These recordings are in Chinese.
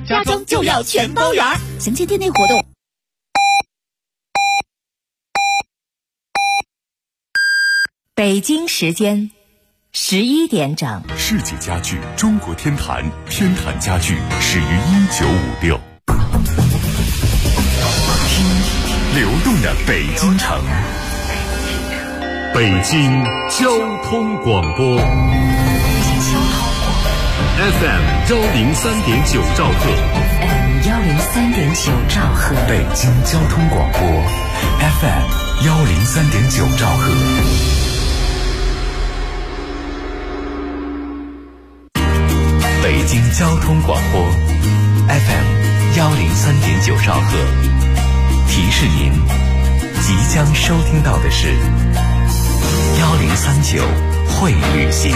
家装就要全包圆。详情店内活动。 北京时间11点整。 世纪家具中国天坛，天坛家具始于1956。听流动的北京城，北京交通广播 FM 103.9兆赫 103.9兆赫， 北京交通广播 FM 103.9兆赫。北京交通广播 FM 103.9兆赫，提示您即将收听到的是1039会旅行。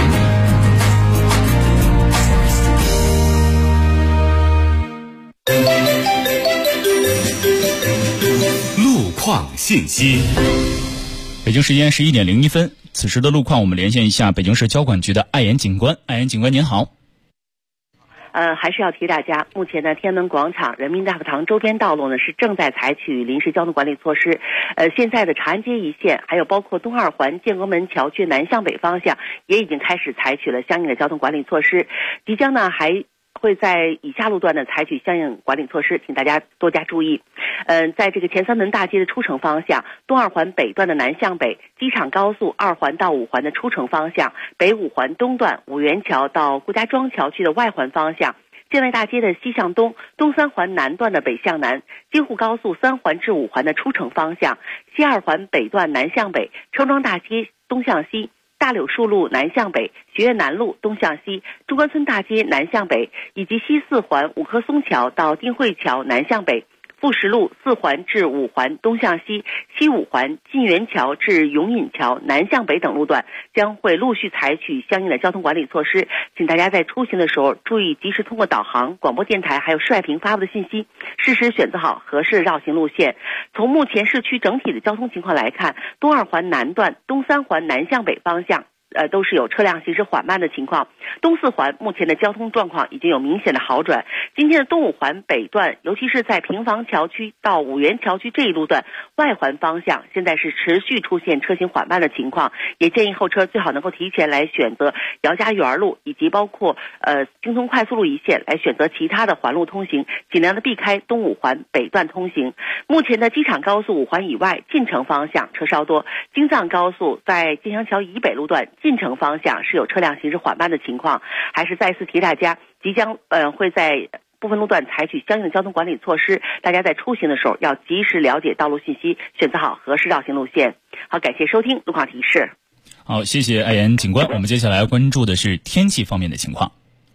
路况信息。 北京时间11点01分，此时的路况我们连线一下北京市交管局的艾岩警官。艾岩警官您好。 还是要提大家，目前呢，天安门广场、人民大会堂周边道路呢是正在采取临时交通管理措施。现在的长安街一线，还有包括东二环建国门桥区南向北方向，也已经开始采取了相应的交通管理措施。即将呢还会在以下路段呢采取相应管理措施，请大家多加注意。在这个前三门大街的出城方向，东二环北段的南向北，机场高速2环到5环的出城方向，北5环东段五元桥到顾家庄桥区的外环方向，建外大街的西向东，东3环南段的北向南，京沪高速3环至5环的出城方向，西2环北段南向北，撑庄大街东向西，大柳树路南向北，学院南路东向西，中关村大街南向北，以及西4环五棵松桥到丁慧桥南向北，富石路4环至5环东向西，西5环晋源桥至永隐桥南向北等路段将会陆续采取相应的交通管理措施，请大家在出行的时候注意及时通过导航、广播电台还有市外屏发布的信息，适时选择好合适的绕行路线。从目前市区整体的交通情况来看，东2环南段、东3环南向北方向都是有车辆行驶缓慢的情况。东4环目前的交通状况已经有明显的好转。今天的东5环北段，尤其是在平房桥区到五原桥区这一路段外环方向，现在是持续出现车行缓慢的情况，也建议后车最好能够提前来选择姚家园路以及包括京通快速路一线来选择其他的环路通行，尽量的避开东5环北段通行。目前的机场高速5环以外进城方向车稍多，京藏高速在金祥桥以北路段进城方向是有车辆行驶缓慢的情况，还是再次提大家即将会在部分路段采取相应的交通管理措施，大家在出行的时候要及时了解道路信息，选择好合适绕行路线。好，感谢收听路况提示。 好，谢谢艾岩警官。我们接下来关注的是天气方面的情况。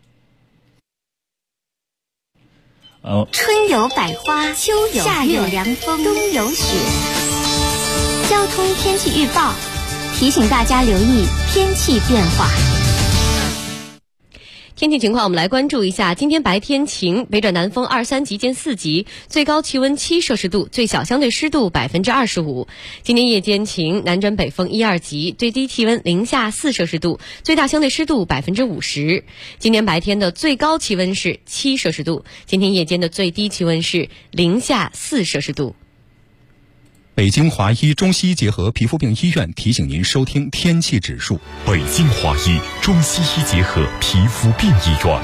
春有百花，秋有月，夏有凉风，冬有雪。交通天气预报提醒大家留意天气变化。 天气情况我们来关注一下，今天白天晴，北转南风2、3级见4级，最高气温7摄氏度，最小相对湿度25%。今天夜间晴，南转北风1、2级，最低气温零下4摄氏度，最大相对湿度50%。今天白天的最高气温是7摄氏度，今天夜间的最低气温是零下4摄氏度。 北京华医中西医结合皮肤病医院提醒您收听天气指数。北京华医中西医结合皮肤病医院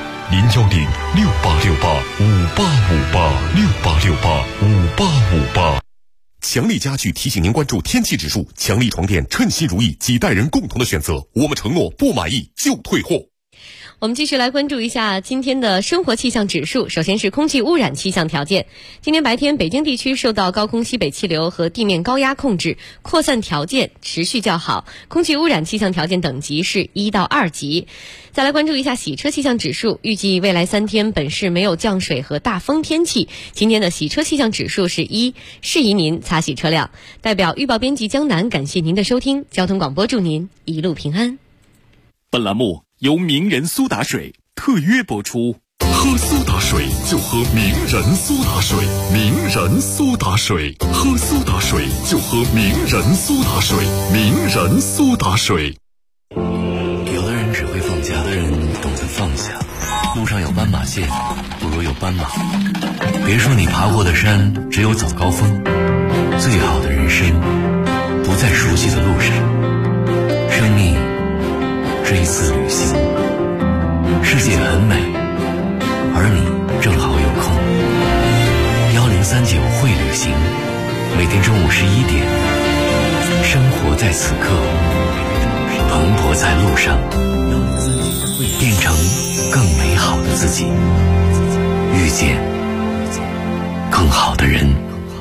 ，0106868585858，688585858。强力家具提醒您关注天气指数，强力床垫称心如意，几代人共同的选择。我们承诺不满意就退货。 我们继续来关注一下今天的生活气象指数。首先是空气污染气象条件。今天白天北京地区受到高空西北气流和地面高压控制，扩散条件持续较好，空气污染气象条件等级是1到2级。再来关注一下洗车气象指数。预计未来3天本市没有降水和大风天气，今天的洗车气象指数是1，适宜您擦洗车辆。代表预报编辑江南感谢您的收听，交通广播祝您一路平安。 本栏目由名人苏打水特约播出。喝苏打水就喝名人苏打水，名人苏打水，喝苏打水就喝名人苏打水，名人苏打水。 有的人只会放假，有的人懂得放下。路上有斑马线，不如如有斑马。别说你爬过的山只有早高峰，最好的人生不在熟悉的路上。生命是一次旅行，世界很美，而你正好有空。1039会旅行，每天中午11点，生活在此刻，蓬勃在路上，变成更美好的自己，遇见更好的人。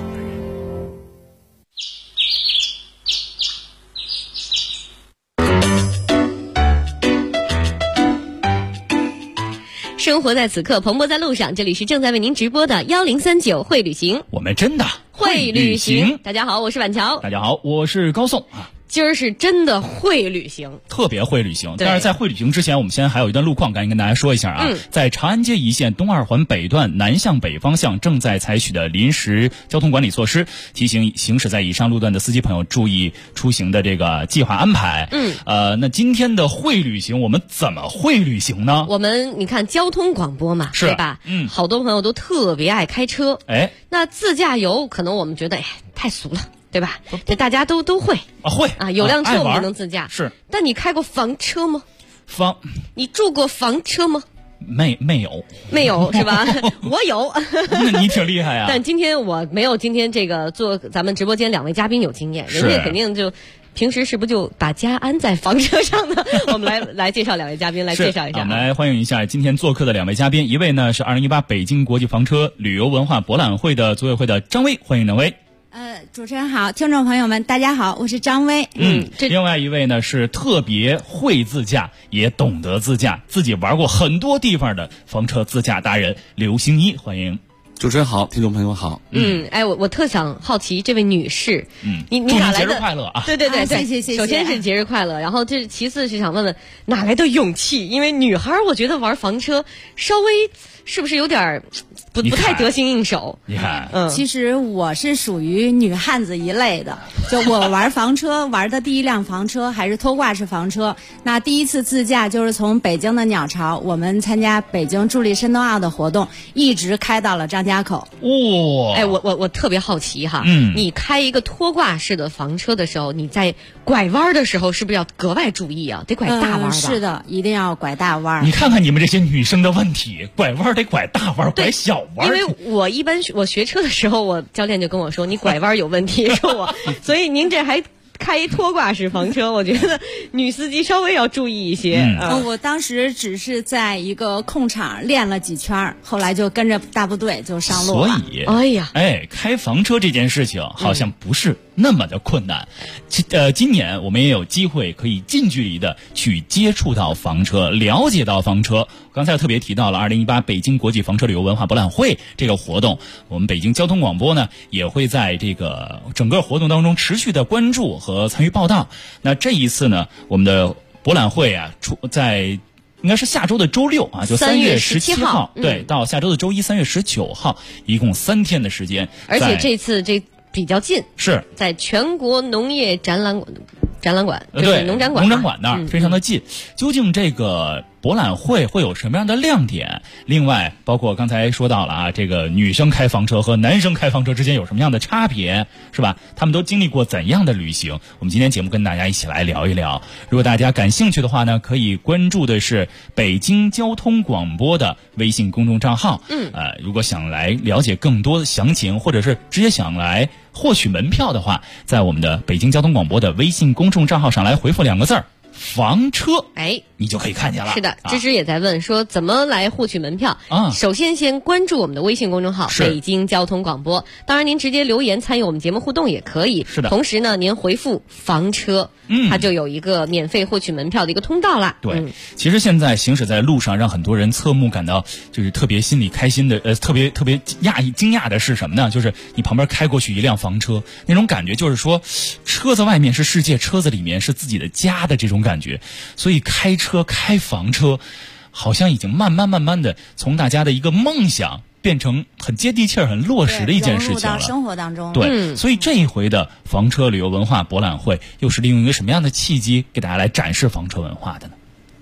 生活在此刻，蓬勃在路上。这里是正在为您直播的1039会旅行， 我们真的会旅行。大家好，我是板桥。 大家好，我是高颂啊。 今儿是真的会旅行， 特别会旅行。但是在会旅行之前，我们先还有一段路况，赶紧跟大家说一下啊。在长安街一线东二环北段南向北方向正在采取的临时交通管理措施，提醒行驶在以上路段的司机朋友注意出行的这个计划安排。那今天的会旅行，我们怎么会旅行呢？ 我们你看交通广播嘛，对吧？好多朋友都特别爱开车。那自驾游可能我们觉得太俗了。对吧？这大家都会啊，会啊，有辆车我们能自驾。 是， 但你开过房车吗？你住过房车吗？ 没有是吧？ 我有。 那你挺厉害啊！ 但今天我没有，今天这个做咱们直播间2位嘉宾有经验，人家肯定就平时是不是就把家安在房车上呢？我们来介绍2位嘉宾，来介绍一下。 我们来欢迎一下今天做客的2位嘉宾，一位呢是2018北京国际房车旅游文化博览会的组委会的张威，欢迎两位。 主持人好，听众朋友们大家好，我是张威。 另外一位呢是特别会自驾也懂得自驾，自己玩过很多地方的房车自驾达人刘星一，欢迎。 主持人好，听众朋友好。 我特想好奇这位女士，你祝哪来的节日快乐啊？ 对， 谢谢。 首先是节日快乐，然后这其次是想问问哪来的勇气？因为女孩我觉得玩房车稍微是不是有点不太得心应手？ 你看， 其实我是属于女汉子一类的，就我玩房车玩的第一辆房车还是拖挂式房车。那第一次自驾就是从北京的鸟巢，我们参加北京助力深冬奥的活动，一直开到了张家口。 我特别好奇哈，你开一个拖挂式的房车的时候，你在拐弯的时候是不是要格外注意啊？得拐大弯吧？ 是的，一定要拐大弯。 你看看你们这些女生的问题，拐弯得拐大弯，拐小弯。 因为我一般我学车的时候，我教练就跟我说你拐弯有问题，说我，所以您这还开一拖挂式房车，我觉得女司机稍微要注意一些。 我当时只是在一个空场练了几圈，后来就跟着大部队就上路了。 所以，开房车这件事情好像不是那么的困难。今年我们也有机会可以近距离的去接触到房车，了解到房车。刚才特别提到了2018北京国际房车旅游文化博览会这个活动，我们北京交通广播呢也会在这个整个活动当中持续的关注和参与报道。那这一次呢，我们的博览会啊，在应该是下周的周6啊，就3月17号，对，到下周的周一3月19号，一共3天的时间。 而且这次比较近， 是在全国农业展览馆， 对， 农展馆那儿非常的近。究竟这个博览会会有什么样的亮点？另外，包括刚才说到了啊，这个女生开房车和男生开房车之间有什么样的差别，是吧？他们都经历过怎样的旅行？我们今天节目跟大家一起来聊一聊。如果大家感兴趣的话呢，可以关注的是北京交通广播的微信公众账号。如果想来了解更多的详情，或者是直接想来获取门票的话，在我们的北京交通广播的微信公众账号上来回复2个字儿房车，你就可以看见了。 是的，芝芝也在问说怎么来获取门票啊？首先先关注我们的微信公众号北京交通广播，当然您直接留言参与我们节目互动也可以。 是的， 同时呢，您回复房车，它就有一个免费获取门票的一个通道啦。 对，其实现在行驶在路上，让很多人侧目感到就是特别心里开心的，特别惊讶的是什么呢？就是你旁边开过去一辆房车，那种感觉就是说，车子外面是世界，车子里面是自己的家的这种感觉。所以开房车好像已经慢慢的从大家的一个梦想变成很接地气儿、很落实的一件事情了， 融入到生活当中。 对，所以这一回的房车旅游文化博览会又是利用一个什么样的契机给大家来展示房车文化的呢？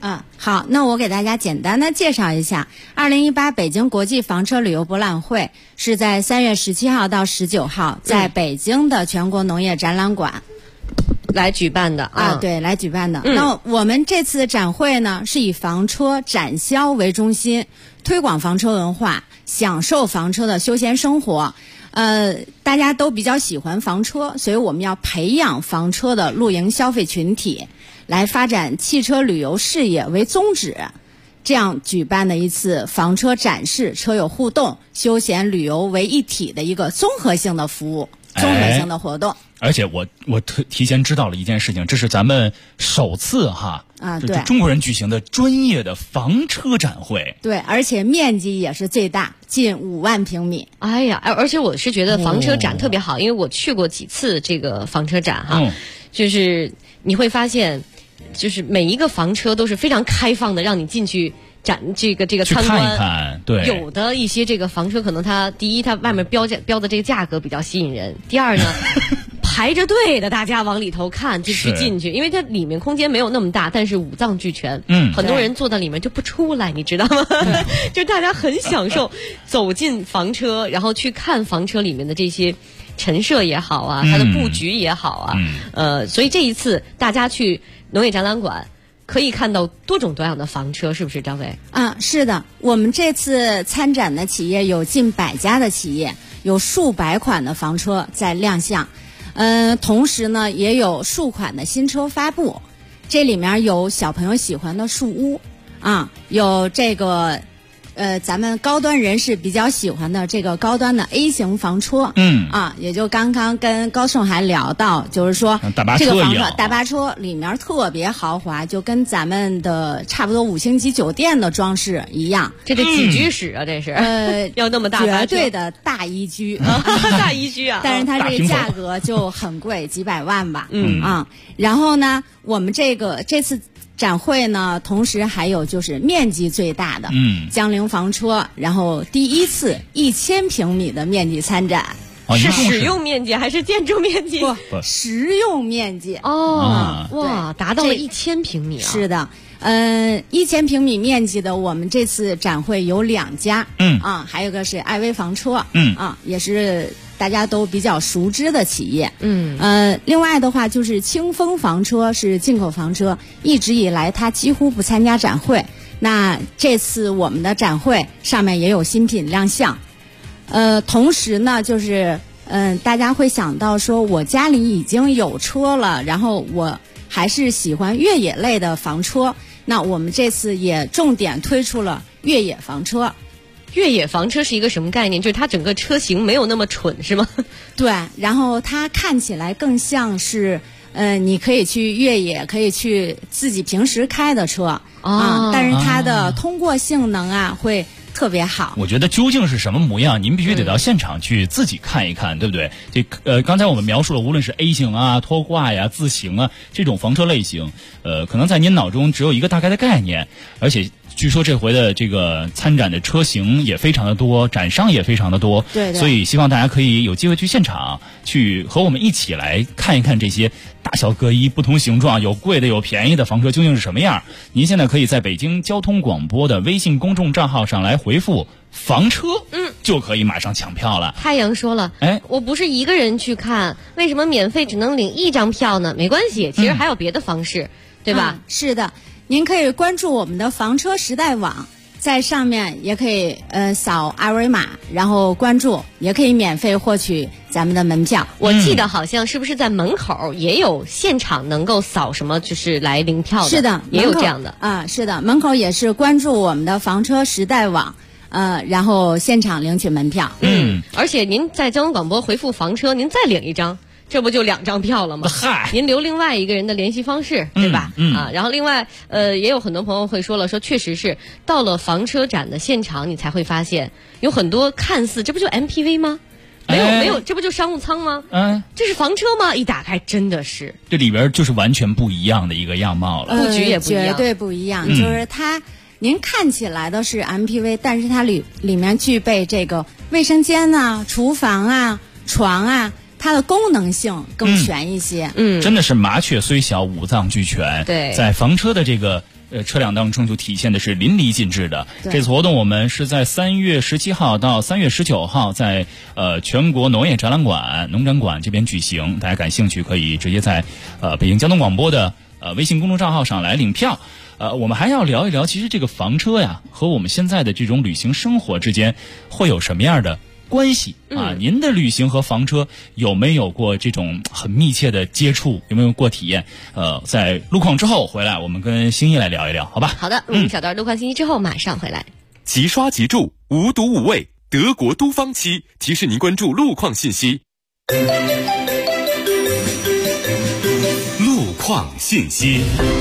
好，那我给大家简单的介绍一下，2018北京国际房车旅游博览会是在3月17号到19号在北京的全国农业展览馆来举办的对，来举办的。那我们这次展会呢，是以房车展销为中心，推广房车文化，享受房车的休闲生活。大家都比较喜欢房车，所以我们要培养房车的露营消费群体，来发展汽车旅游事业为宗旨，这样举办的一次房车展示、车友互动、休闲旅游为一体的一个综合性的服务、综合性的活动。 而且我提前知道了一件事情，这是咱们首次对中国人举行的专业的房车展会。 对，而且面积也是最大，近5万平米。 哎呀，而且我是觉得房车展特别好，因为我去过几次这个房车展就是你会发现，就是每一个房车都是非常开放的，让你进去展这个参观， 看一看。对， 有的一些这个房车可能它第一，它外面标的这个价格比较吸引人；第二呢，排着队的大家往里头看就去进去，因为它里面空间没有那么大，但是五脏俱全。很多人坐在里面就不出来，你知道吗？就大家很享受走进房车，然后去看房车里面的这些陈设也好啊，它的布局也好啊，所以这一次大家去农业展览馆可以看到多种多样的房车，是不是张伟？ 是的，我们这次参展的企业有近100家的企业，有数百款的房车在亮相，同时呢也有数款的新车发布，这里面有小朋友喜欢的树屋有这个咱们高端人士比较喜欢的这个高端的 A 型房车，也就刚刚跟高盛还聊到，就是说这个房车大巴车里面特别豪华，就跟咱们的差不多5星级酒店的装饰一样。 这得几居室啊？这是要那么大， 绝对的大一居， 大一居啊！ 但是它这个价格就很贵，几百万吧。然后呢，我们这次展会呢，同时还有就是面积最大的江铃房车，然后第一次1000平米的面积参展。 是使用面积还是建筑面积？ 不，实用面积。 哇，达到了1000平米啊！ 是的，1000平米面积的，我们这次展会有2家，还有个是艾薇房车，也是大家都比较熟知的企业，另外的话就是清风房车是进口房车，一直以来它几乎不参加展会，那这次我们的展会上面也有新品亮相，同时呢就是大家会想到说我家里已经有车了，然后我还是喜欢越野类的房车，那我们这次也重点推出了越野房车。 越野房车是一个什么概念？就是它整个车型没有那么蠢，是吗？ 对，然后它看起来更像是，你可以去越野，可以去自己平时开的车但是它的通过性能会特别好。 我觉得究竟是什么模样，您必须得到现场去自己看一看，对不对？刚才我们描述了，无论是 A 型拖挂呀、自行这种房车类型，可能在您脑中只有一个大概的概念，而且据说这回的这个参展的车型也非常的多，展商也非常的多， 对， 所以希望大家可以有机会去现场去和我们一起来看一看这些大小各异、不同形状、有贵的有便宜的房车究竟是什么样。您现在可以在北京交通广播的微信公众账号上来回复房车，就可以马上抢票了。 太阳说了，我不是一个人去看，为什么免费只能领1张票呢？没关系，其实还有别的方式，对吧？ 是的，您可以关注我们的房车时代网，在上面也可以扫二维码，然后关注，也可以免费获取咱们的门票。 我记得好像是不是在门口也有现场能够扫什么，就是来领票的？ 是的， 也有这样的是的，门口也是关注我们的房车时代网，然后现场领取门票。 而且您在交通广播回复房车，您再领1张。这不就2张票了吗？您留另外一个人的联系方式，对吧？然后另外也有很多朋友会说了，说确实是到了房车展的现场，你才会发现有很多看似这不就 MPV 吗？没有，这不就商务舱吗？这是房车吗？一打开真的是， 这里边就是完全不一样的一个样貌了， 布局也不一样， 绝对不一样。就是它，您看起来的是 MPV， 但是它里面具备这个卫生间厨房床它的功能性更全一些。 真的是麻雀虽小五脏俱全。 对， 在房车的这个车辆当中就体现的是淋漓尽致的。这次活动我们是在3月17号到3月19号在全国农业展览馆农展馆这边举行，大家感兴趣可以直接在北京交通广播的微信公众账号上来领票。我们还要聊一聊，其实这个房车呀和我们现在的这种旅行生活之间会有什么样的关系啊？您的旅行和房车有没有过这种很密切的接触？有没有过体验？在路况之后回来，我们跟星一来聊一聊，好吧？ 好的，录一小段路况信息之后马上回来。 即刷即住，无毒无味，德国都方漆提示您关注路况信息。路况信息。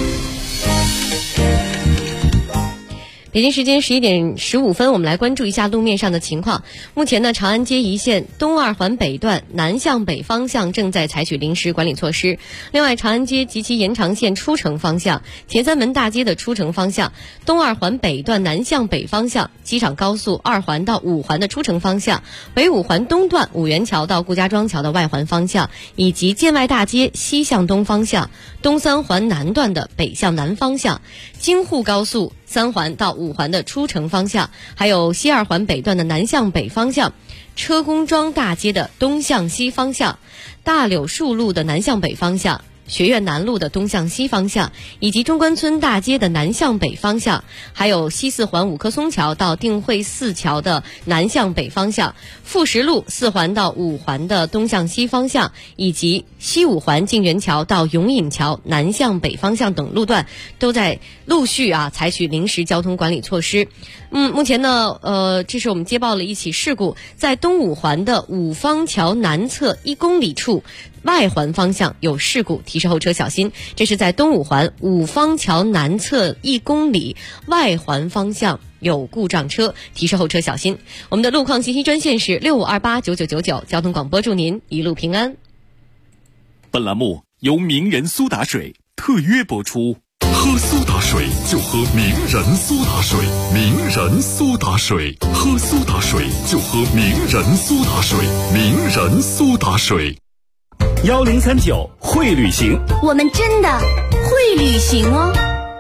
北京时间11点15分，我们来关注一下路面上的情况。目前呢，长安街一线东二环北段南向北方向正在采取临时管理措施。另外，长安街及其延长线出城方向、前三门大街的出城方向、东二环北段南向北方向、机场高速2环到5环的出城方向、北5环东段五元桥到顾家庄桥的外环方向，以及建外大街西向东方向、东3环南段的北向南方向、京沪高速3环到5环的出城方向，还有西2环北段的南向北方向、车公庄大街的东向西方向、大柳树路的南向北方向、学院南路的东向西方向，以及中关村大街的南向北方向，还有西4环五棵松桥到定慧寺桥的南向北方向，富石路4环到5环的东向西方向，以及西5环静园桥到永隐桥南向北方向等路段都在陆续采取临时交通管理措施。目前呢，这是我们接报了一起事故，在东5环的五方桥南侧1公里处外环方向有事故，提示后车小心。这是在东5环五方桥南侧1公里外环方向有故障车，提示后车小心。我们的路况信息专线是65289999，交通广播祝您一路平安。 本栏目由名人苏打水特约播出。 喝苏打水就喝名人苏打水，名人苏打水，喝苏打水就喝名人苏打水，名人苏打水。 1039会旅行， 我们真的会旅行哦。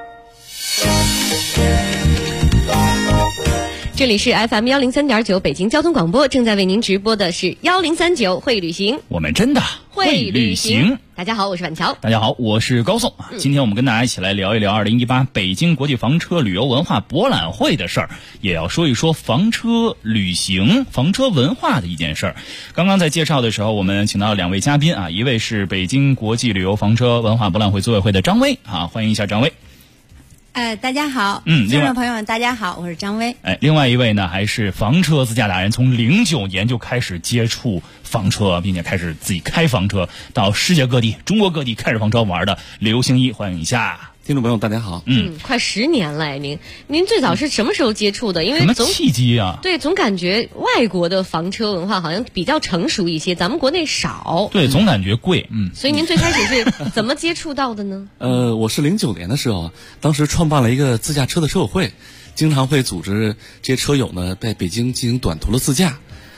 这里是 FM 103.9北京交通广播，正在为您直播的是1039会旅行， 我们真的会旅行。 大家好，我是婉乔。 大家好，我是高颂。今天我们跟大家一起来聊一聊2018北京国际房车旅游文化博览会的事儿，也要说一说房车旅行、房车文化的一件事儿。刚刚在介绍的时候，我们请到2位嘉宾一位是北京国际旅游房车文化博览会组委会的张威欢迎一下张威。 大家好，听众朋友们大家好，我是张威。 另外一位呢，还是房车自驾达人，从09年就开始接触房车，并且开始自己开房车，到世界各地、中国各地开着房车玩的刘星一，欢迎一下。 听众朋友大家好。 快10年了，您最早是什么时候接触的？因为什么契机啊？ 对，总感觉外国的房车文化好像比较成熟一些，咱们国内少。 对，总感觉贵。 所以您最开始是怎么接触到的呢？ 我是09年的时候，当时创办了一个自驾车的车友会，经常会组织这些车友呢在北京进行短途的自驾。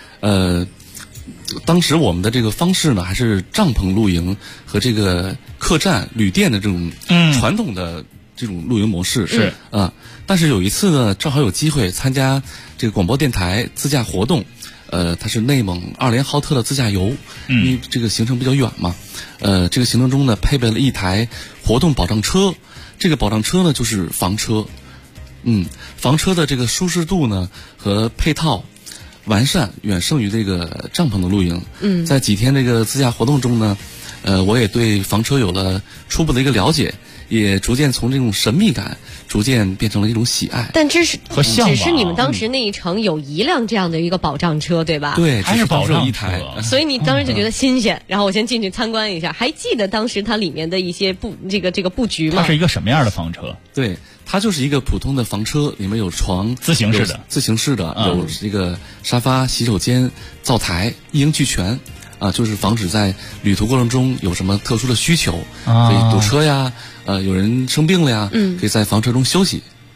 当时我们的这个方式呢，还是帐篷露营和这个客栈、旅店的这种传统的这种露营模式是但是有一次呢，正好有机会参加这个广播电台自驾活动，它是内蒙2连浩特的自驾游，因为这个行程比较远嘛，这个行程中呢配备了一台活动保障车，这个保障车呢就是房车，房车的这个舒适度呢和配套完善远胜于这个帐篷的露营。在几天这个自驾活动中呢，我也对房车有了初步的一个了解，也逐渐从这种神秘感逐渐变成了一种喜爱。 但这是和向往， 只是你们当时那一程有1辆这样的一个保障车，对吧？ 对， 还是保障一台， 所以你当时就觉得新鲜，然后我先进去参观一下。还记得当时它里面的一些这个布局吗？ 它是一个什么样的房车？ 对，它就是一个普通的房车，里面有床， 自行式的， 有这个沙发、洗手间、灶台，一应俱全。就是防止在旅途过程中有什么特殊的需求，可以堵车呀，有人生病了呀，可以在房车中休息。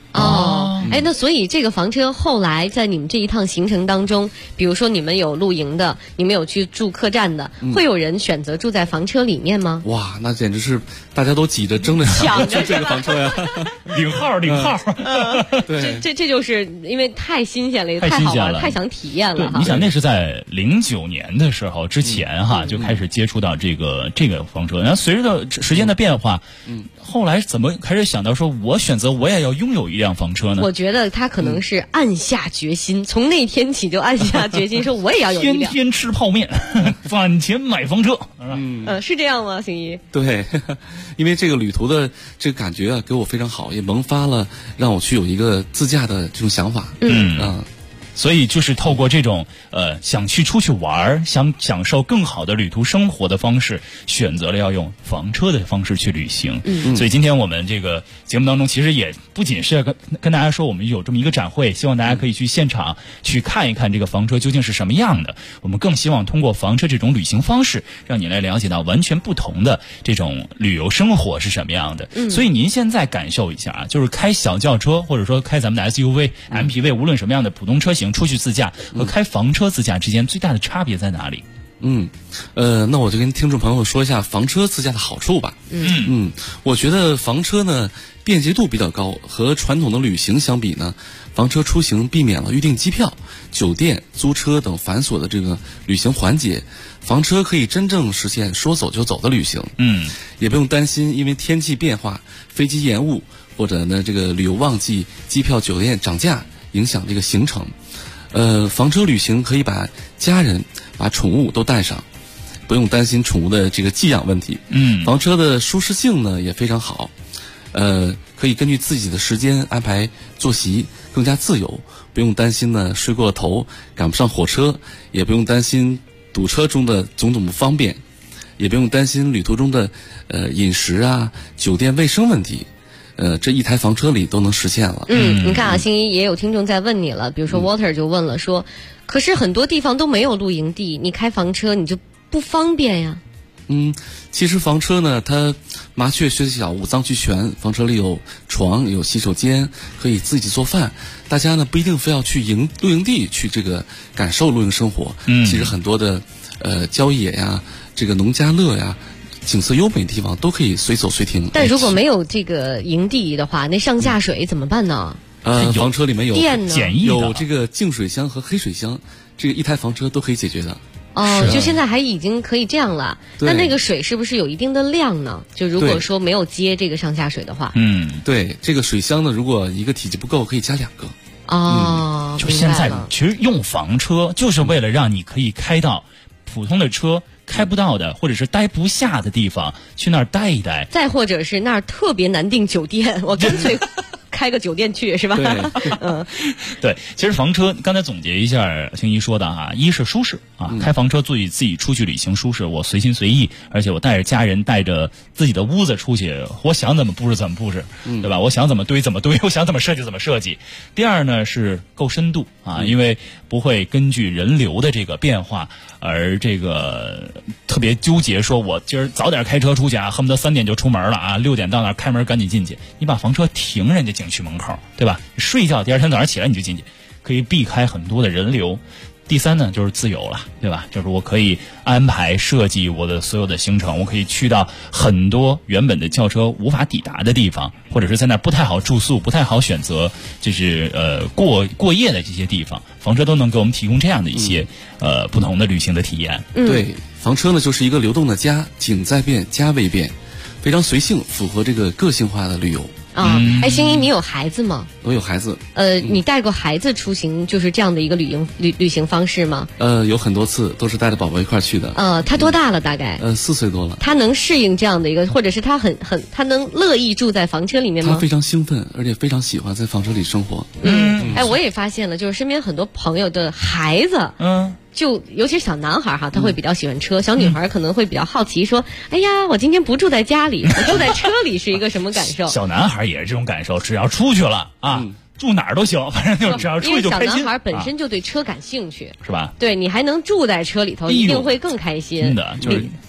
哦，哎，那所以这个房车后来在你们这一趟行程当中，比如说你们有露营的，你们有去住客栈的，会有人选择住在房车里面吗？ 哇，那简直是大家都挤着争着抢着这个房车呀， 领号。 对， 这就是因为太新鲜了，太好玩了，太想体验了哈。 你想那是在09年的时候之前哈，就开始接触到这个房车，然后随着时间的变化，后来怎么开始想到说我选择我也要拥有一辆房车呢？ 我觉得他可能是暗下决心，从那天起就暗下决心说我也要有一辆。 天天吃泡面，饭前买房车， 是这样吗？邢一？ 对，因为这个旅途的这个感觉啊，给我非常好，也萌发了让我去有一个自驾的这种想法。 所以就是透过这种想去出去玩，想享受更好的旅途生活的方式，选择了要用房车的方式去旅行。所以今天我们这个节目当中，其实也不仅是跟大家说我们有这么一个展会，希望大家可以去现场去看一看这个房车究竟是什么样的。我们更希望通过房车这种旅行方式，让你来了解到完全不同的这种旅游生活是什么样的。所以您现在感受一下啊，就是开小轿车或者说开咱们的 SUV、MPV， 无论什么样的普通车型出去自驾和开房车自驾之间最大的差别在哪里？ 那我就跟听众朋友说一下房车自驾的好处吧。我觉得房车呢便捷度比较高，和传统的旅行相比呢，房车出行避免了预订机票、酒店、租车等繁琐的这个旅行环节，房车可以真正实现说走就走的旅行。也不用担心因为天气变化、飞机延误或者呢这个旅游旺季机票、酒店涨价影响这个行程。房车旅行可以把家人、把宠物都带上，不用担心宠物的这个寄养问题。房车的舒适性呢也非常好，可以根据自己的时间安排作息，更加自由，不用担心呢睡过了头赶不上火车，也不用担心堵车中的种种不方便，也不用担心旅途中的饮食啊、酒店卫生问题。这一台房车里都能实现了。 你看啊，星一也有听众在问你了，比如说 Water 就问了说，可是很多地方都没有露营地，你开房车你就不方便呀。 其实房车呢，它麻雀虽小五脏俱全，房车里有床、有洗手间，可以自己做饭。大家呢不一定非要去露营地去这个感受露营生活。其实很多的郊野呀、这个农家乐呀、景色优美的地方都可以随走随停。 但如果没有这个营地的话，那上下水怎么办呢？ 房车里面有电呢， 有这个净水箱和黑水箱，这个一台房车都可以解决的。 就现在还已经可以这样了。那个水是不是有一定的量呢？就如果说没有接这个上下水的话， 对，这个水箱呢，如果一个体积不够，可以加2个。 就现在其实用房车就是为了让你可以开到普通的车开不到的，或者是待不下的地方，去那儿待一待。 再或者是那儿特别难订酒店，我干脆开个酒店去，是吧？ 对，其实房车刚才总结一下，星一说的哈，一是舒适啊，开房车自己出去旅行舒适，我随心随意，而且我带着家人，带着自己的屋子出去，我想怎么布置怎么布置，对吧？我想怎么堆怎么堆，我想怎么设计怎么设计。第二呢是够深度啊，因为不会根据人流的这个变化而这个特别纠结，说我今儿早点开车出去啊，恨不得3点就出门了啊，6点到那儿开门赶紧进去。你把房车停人家景区门口，对吧？你睡觉第二天早上起来你就进去，可以避开很多的人流。第三呢就是自由了，对吧？就是我可以安排设计我的所有的行程，我可以去到很多原本的轿车无法抵达的地方，或者是在那不太好住宿、不太好选择就是过夜的这些地方，房车都能给我们提供这样的一些不同的旅行的体验。 对，房车呢就是一个流动的家，景在变，家未变，非常随性，符合这个个性化的旅游。 星一，你有孩子吗？ 我有孩子。 你带过孩子出行，就是这样的一个旅行方式吗？ 有很多次都是带着宝宝一块去的。 他多大了？大概 4岁多了。 他能适应这样的一个，或者是他他能乐意住在房车里面吗？ 他非常兴奋，而且非常喜欢在房车里生活。 我也发现了，就是身边很多朋友的孩子，就尤其是小男孩哈，他会比较喜欢车；小女孩可能会比较好奇，说：“哎呀，我今天不住在家里，我住在车里是一个什么感受？” 小男孩也是这种感受，只要出去了啊，住哪儿都行，反正就只要出去就开心。 因为小男孩本身就对车感兴趣， 是吧？ 对，你还能住在车里头，一定会更开心。 真的就是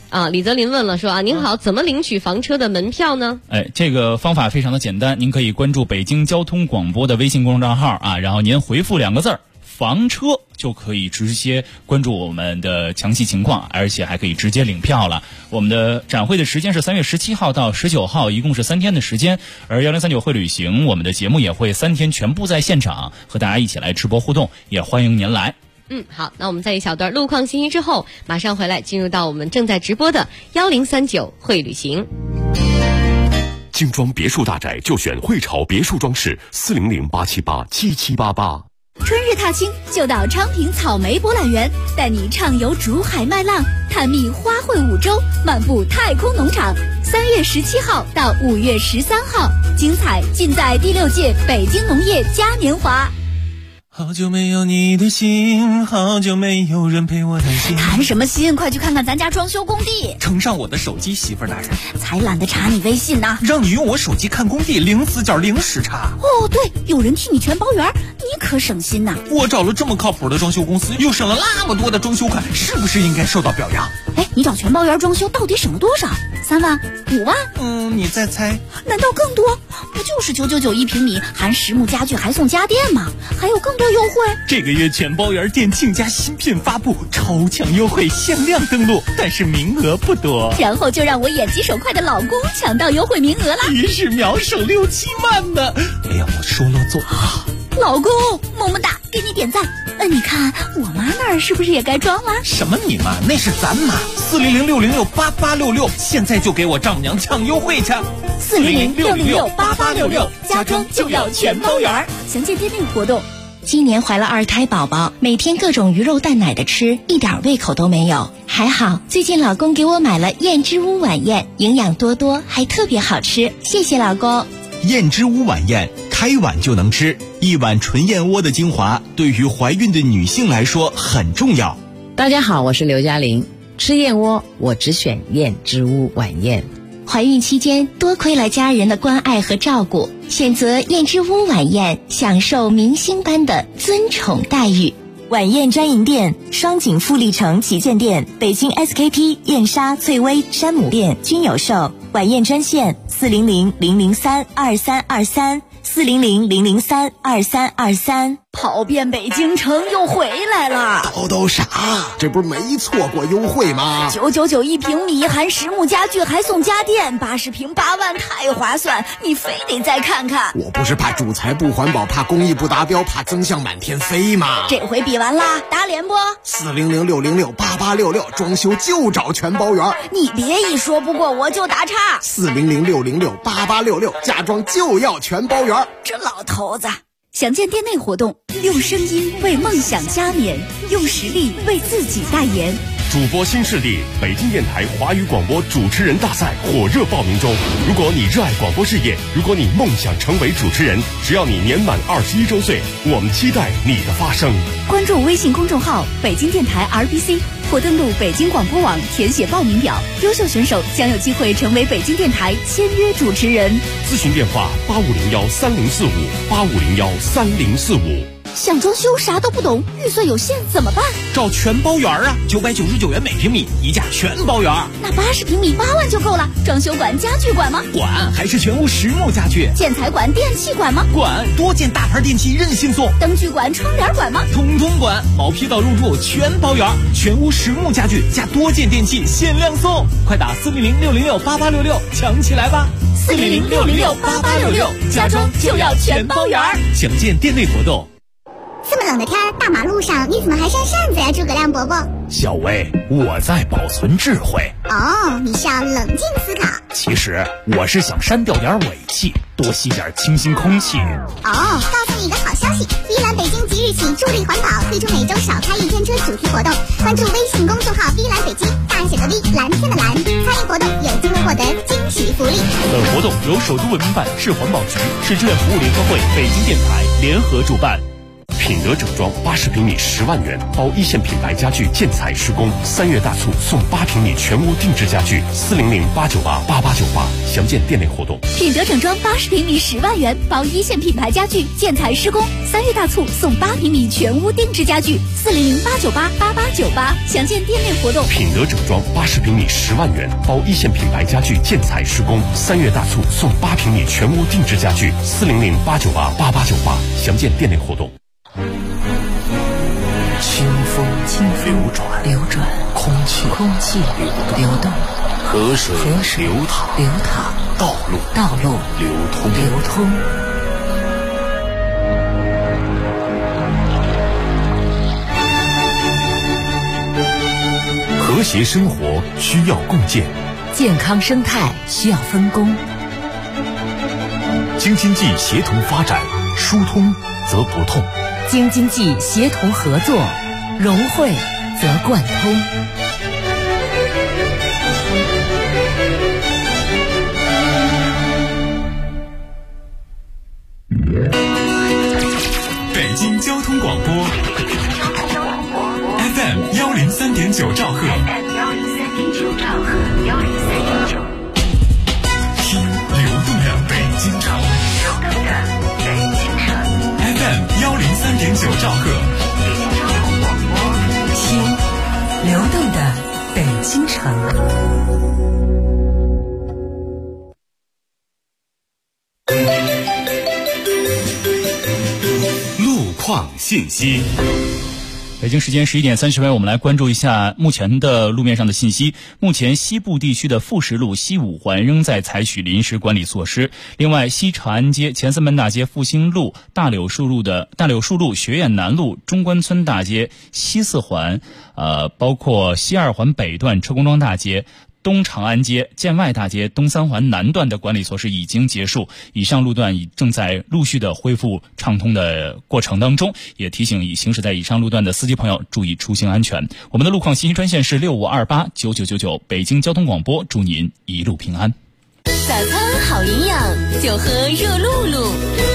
李泽林问了说您好，怎么领取房车的门票呢？ 这个方法非常的简单，您可以关注北京交通广播的微信公众账号然后您回复2个字房车，就可以直接关注我们的详细情况，而且还可以直接领票了。我们的展会的时间是3月17号到19号，一共是3天的时间。而1039会旅行，我们的节目也会3天全部在现场和大家一起来直播互动，也欢迎您来。 好，那我们在一小段路况信息之后，马上回来进入到我们正在直播的1039会旅行。 精装别墅大宅就选汇潮别墅装饰，400-878-7788。 春日踏青就到昌平草莓博览园，带你畅游竹海麦浪，探秘花卉五洲，漫步太空农场。3月17号到5月13号，精彩尽在第6届北京农业嘉年华。 好久没有你的心，好久没有人陪我谈心。 谈什么心？快去看看咱家装修工地。 呈上我的手机，媳妇大人。 才懒得查你微信呢。 让你用我手机看工地，零死角零时差。 哦，对，有人替你全包圆，你可省心呐。 我找了这么靠谱的装修公司，又省了那么多的装修款，是不是应该受到表扬？ 你找全包圆装修到底省了多少？3万、5万？ 你再猜？ 难道更多？不就是999一平米，含实木家具还送家电吗？还有更多优惠。 这个月全包圆店庆家新品发布，超强优惠，限量登录，但是名额不多。 然后就让我眼疾手快的老公抢到优惠名额了， 一时秒省6-7万呢！哎呀，我说了做。 老公，么么哒，给你点赞。你看我妈那儿是不是也该装了？ 什么你妈？那是咱妈。400-606-8866，现在就给我丈母娘抢优惠去。 400-606-8866，家装就要全包圆。详见店内活动。 今年怀了2胎宝宝，每天各种鱼肉蛋奶的吃，一点胃口都没有。还好最近老公给我买了燕之屋晚宴，营养多多，还特别好吃，谢谢老公。 燕之屋晚宴，开碗就能吃，一碗纯燕窝的精华，对于怀孕的女性来说很重要。 大家好，我是刘嘉玲，吃燕窝我只选燕之屋晚宴。 怀孕期间多亏了家人的关爱和照顾，选择燕之屋晚宴，享受明星般的尊宠待遇。 晚宴专营店：双井富力城旗舰店、北京 SKP、燕莎、翠微、山姆店均有售。晚宴专线400-003-2323。400-003-2323。 跑遍北京城又回来了。 都啥？这不是没错过优惠吗 ？999一平米，含实木家具还送家电，80平8万，太划算！你非得再看看。 我不是怕主材不环保，怕工艺不达标，怕增项满天飞吗？ 这回比完啦，打脸不 ？400-606-8866，装修就找全包圆。 你别一说不过我就打岔。 400-606-8866，家装就要全包圆。 这老头子。详见店内活动，用声音为梦想加冕，用实力为自己代言。 主播新势力，北京电台华语广播主持人大赛火热报名中。如果你热爱广播事业，如果你梦想成为主持人，只要你年满21周岁，我们期待你的发声。 关注微信公众号北京电台 RBC， 或登录北京广播网填写报名表，优秀选手将有机会成为北京电台签约主持人。 咨询电话85013045，85013045。 想装修啥都不懂，预算有限怎么办？ 找全包圆啊，999元每平米，一价全包圆。 那80平米8万就够了。装修管、家具管吗？ 管，还是全屋实木家具。 建材管、电器管吗？ 管，多件大牌电器任性送。 灯具管、窗帘管吗？ 统统管，毛坯到入住全包圆，全屋实木家具加多件电器限量送。快打400-606-8866，抢起来吧 ！400-606-8866，家装就要全包圆。 详见店内活动。 这么冷的天，大马路上你怎么还扇扇子呀，诸葛亮伯伯？ 小薇，我在保存智慧。 哦，你是要冷静思考。 其实我是想删掉点尾气，多吸点清新空气。 哦，告诉你一个好消息，碧蓝北京即日起助力环保，推出每周少开一天车主题活动。关注微信公众号碧蓝北京，大写的 V， 蓝天的蓝，参与活动有机会获得惊喜福利。 本活动由首都文明办、市环保局、市志愿服务联合会、北京电台联合主办。 品德整装80平米10万元，包一线品牌家具建材施工。3月大促送8平米全屋定制家具，400-898-8898，详见店内活动。 品德整装80平米10万元，包一线品牌家具建材施工。3月大促送8平米全屋定制家具，400-898-8898，详见店内活动。 品德整装80平米10万元，包一线品牌家具建材施工。3月大促送8平米全屋定制家具，400-898-8898，详见店内活动。 清风流转，空气流动，河水流淌，道路流通。 和谐生活需要共建， 健康生态需要分工。 京津冀协同发展，疏通则不痛； 京津冀协同合作，融汇则贯通。 北京交通广播 FM 103.9兆赫，听流动的北京城。FM 103.9兆赫， 听流动的北京城。 路况信息。 北京时间11点30分，我们来关注一下目前的路面上的信息。目前西部地区的富石路、西五环仍在采取临时管理措施。另外，西长安街、前四门大街、复兴路、大柳树路、学院南路、中关村大街、西四环，包括西二环北段、车公庄大街、东长安街、建外大街、东三环南段的管理措施已经结束，以上路段正在陆续的恢复畅通的过程当中，也提醒行驶在以上路段的司机朋友注意出行安全。我们的路况信息专线是65289999，北京交通广播，祝您一路平安。 早餐好营养，就喝热露露。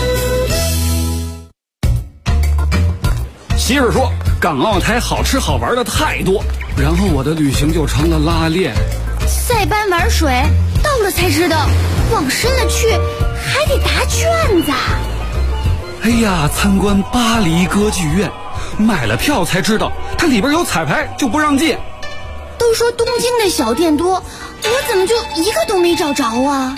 媳妇说港澳台好吃好玩的太多，然后我的旅行就成了拉练。 塞班玩水，到了才知道，往深了去还得答卷子。 哎呀，参观巴黎歌剧院，买了票才知道它里边有彩排，就不让进。 都说东京的小店多，我怎么就一个都没找着啊？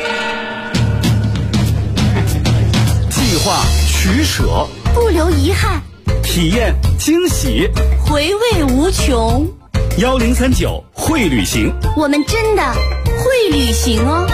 计划取舍， 不留遗憾， 体验惊喜， 回味无穷。 1039会旅行， 我们真的会旅行哦。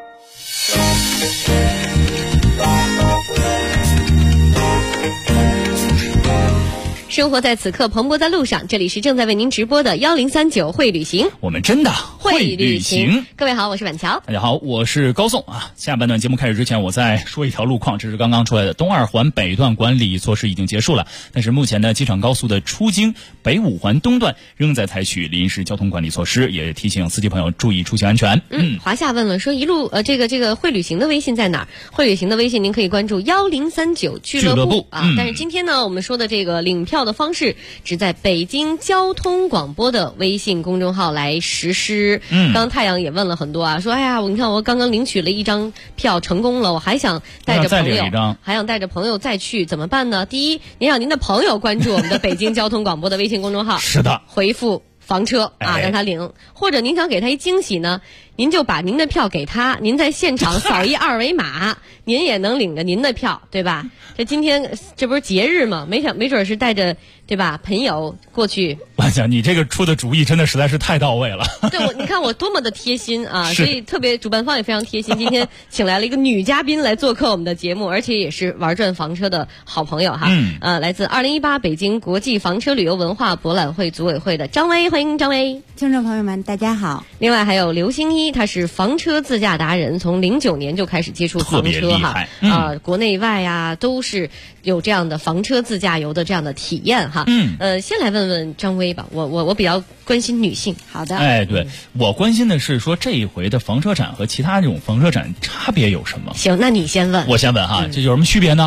生活在此刻，蓬勃在路上。这里是正在为您直播的1039会旅行， 我们真的会旅行。 各位好，我是婉乔。 大家好，我是高颂啊。下半段节目开始之前，我再说一条路况，这是刚刚出来的东二环北段管理措施已经结束了，但是目前呢，机场高速的出京北五环东段仍在采取临时交通管理措施，也提醒司机朋友注意出行安全。 华夏问了说，一路这个会旅行的微信在哪儿？会旅行的微信您可以关注1039俱乐部啊。但是今天呢，我们说的这个领票的方式只在北京交通广播的微信公众号来实施。刚刚太阳也问了很多啊，说哎呀，你看我刚刚领取了一张票成功了，我还想带着朋友再去，怎么办呢？第一，您让您的朋友关注我们的北京交通广播的微信公众号， 是的， 回复房车啊，让他领。或者您想给他一惊喜呢，您就把您的票给他，您在现场扫一二维码，您也能领着您的票，对吧？这今天这不是节日吗？没准是带着对吧朋友过去。 我想你这个出的主意真的实在是太到位了。 对，你看我多么的贴心啊！所以特别主办方也非常贴心，今天请来了一个女嘉宾来做客我们的节目，而且也是玩转房车的好朋友哈。来自2018北京国际房车旅游文化博览会组委会的张薇，欢迎张薇。 听众朋友们，大家好。 另外还有刘星一，他是房车自驾达人，从09年就开始接触房车哈，国内外啊都是有这样的房车自驾游的这样的体验哈。先来问问张薇吧，我比较关心女性。 好的。 哎，对，我关心的是说这一回的房车展和其他这种房车展差别有什么？ 行，那你先问。 我先问哈，这有什么区别呢？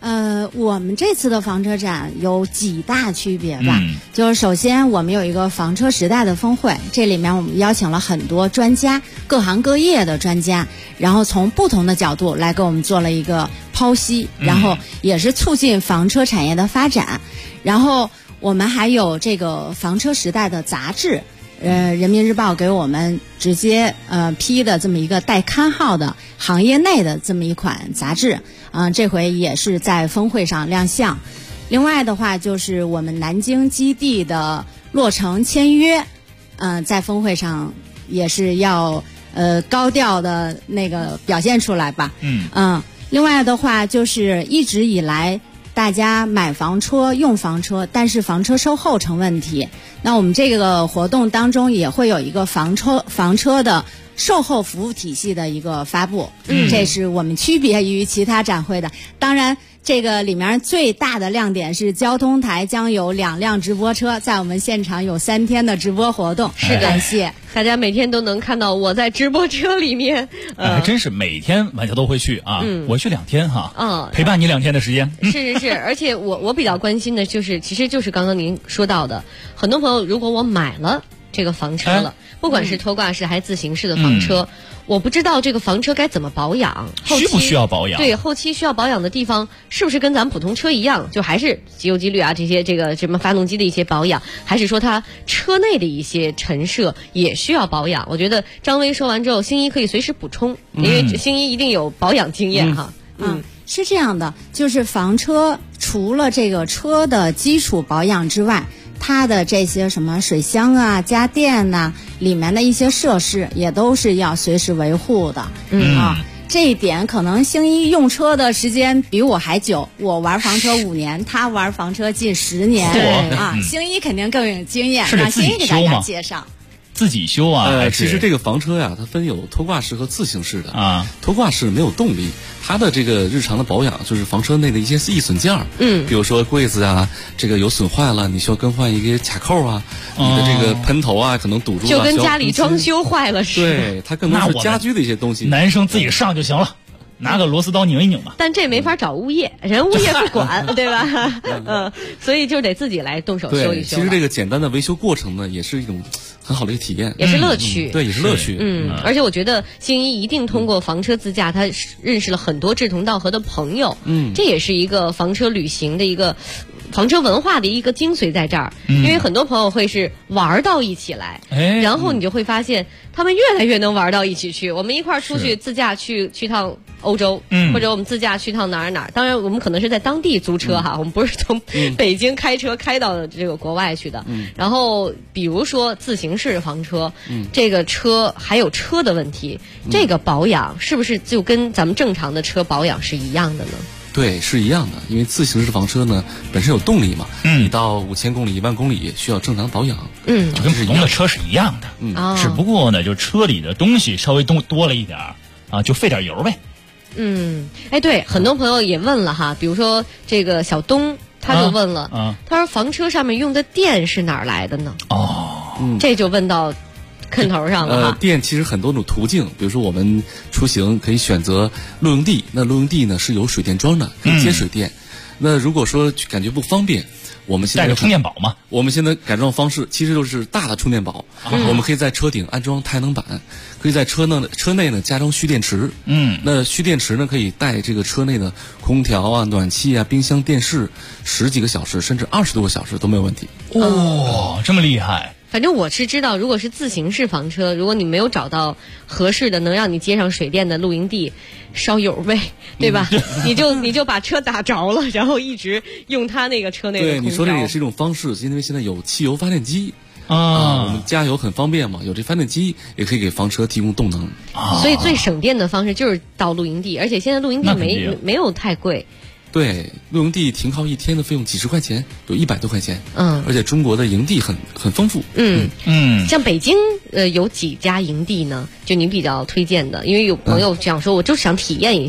我们这次的房车展有几大区别吧，就是首先我们有一个房车时代的峰会，这里面我们邀请了很多专家，各行各业的专家，然后从不同的角度来给我们做了一个剖析，然后也是促进房车产业的发展。然后我们还有这个房车时代的杂志，人民日报给我们直接批的这么一个带刊号的行业内的这么一款杂志，这回也是在峰会上亮相。另外的话就是我们南京基地的落成签约，在峰会上也是要高调的那个表现出来吧。另外的话就是一直以来大家买房车用房车，但是房车售后成问题。那我们这个活动当中也会有一个房车的售后服务体系的一个发布，这是我们区别于其他展会的。当然这个里面最大的亮点是交通台将有2辆直播车，在我们现场有3天的直播活动。 是的， 感谢大家每天都能看到我在直播车里面。 还真是每天晚上都会去啊，我去2天哈，陪伴你2天的时间。 是，而且我比较关心的就是，其实就是刚刚您说到的，很多朋友如果我买了这个房车了，不管是拖挂式还是自行式的房车，我不知道这个房车该怎么保养， 需不需要保养？ 对，后期需要保养的地方是不是跟咱们普通车一样，就还是机油机滤啊这些这个什么发动机的一些保养，还是说它车内的一些陈设也需要保养？我觉得张薇说完之后，星一可以随时补充，因为星一一定有保养经验哈。 是这样的，就是房车除了这个车的基础保养之外，它的这些什么水箱啊、家电呐，里面的一些设施也都是要随时维护的。这一点可能星一用车的时间比我还久，我玩房车5年，他玩房车近10年。星一肯定更有经验，让星一给大家介绍。 自己修啊？ 其实这个房车呀，它分有拖挂式和自行式的啊。拖挂式没有动力，它的这个日常的保养就是房车内的一些易损件，比如说柜子啊，这个有损坏了，你需要更换一个卡扣啊，你的这个喷头啊可能堵住了， 就跟家里装修坏了似的。 对，它更多是家居的一些东西。 男生自己上就行了。拿个螺丝刀拧一拧吧。 但这没法找物业，人物业不管，对吧？所以就得自己来动手修一修。 其实这个简单的维修过程呢，也是一种很好的一个体验， 也是乐趣。 对，也是乐趣。 而且我觉得星一一定通过房车自驾，他认识了很多志同道合的朋友。这也是一个房车旅行的一个房车文化的一个精髓在这儿。因为很多朋友会是玩到一起来，然后你就会发现他们越来越能玩到一起去。我们一块儿出去自驾去趟欧洲，或者我们自驾去趟哪儿。当然我们可能是在当地租车哈，我们不是从北京开车开到这个国外去的。然后比如说自行式房车，这个车还有车的问题，这个保养是不是就跟咱们正常的车保养是一样的呢？ 对，是一样的。因为自行式房车呢本身有动力嘛，你到5000公里、10000公里需要正常保养， 就跟普通的车是一样的。只不过呢，就车里的东西稍微多了一点啊，就费点油呗。 对，很多朋友也问了哈，比如说这个小东他就问了，他说房车上面用的电是哪儿来的呢？这就问到坑头上了哈。 电其实很多种途径，比如说我们出行可以选择露营地，那露营地呢是有水电桩的，可以接水电。那如果说感觉不方便，我们现在带个充电宝嘛。 我们现在改装方式其实就是大的充电宝，我们可以在车顶安装太阳能板，可以在车内呢加装蓄电池。那蓄电池呢可以带这个车内的空调啊、暖气啊、冰箱、电视10几个小时甚至20多个小时都没有问题。 这么厉害。 反正我是知道，如果是自行式房车，如果你没有找到合适的能让你接上水电的露营地，烧油呗，对吧？你就把车打着了，然后一直用它那个车内的空调。 对，你说这也是一种方式，因为现在有汽油发电机我们加油很方便嘛，有这发电机也可以给房车提供动能。 所以最省电的方式就是到露营地，而且现在露营地没有太贵。 对，露营地停靠1天的费用几十块钱，有100多块钱。而且中国的营地很丰富。 像北京有几家营地呢？就您比较推荐的，因为有朋友讲说，我就想体验一下，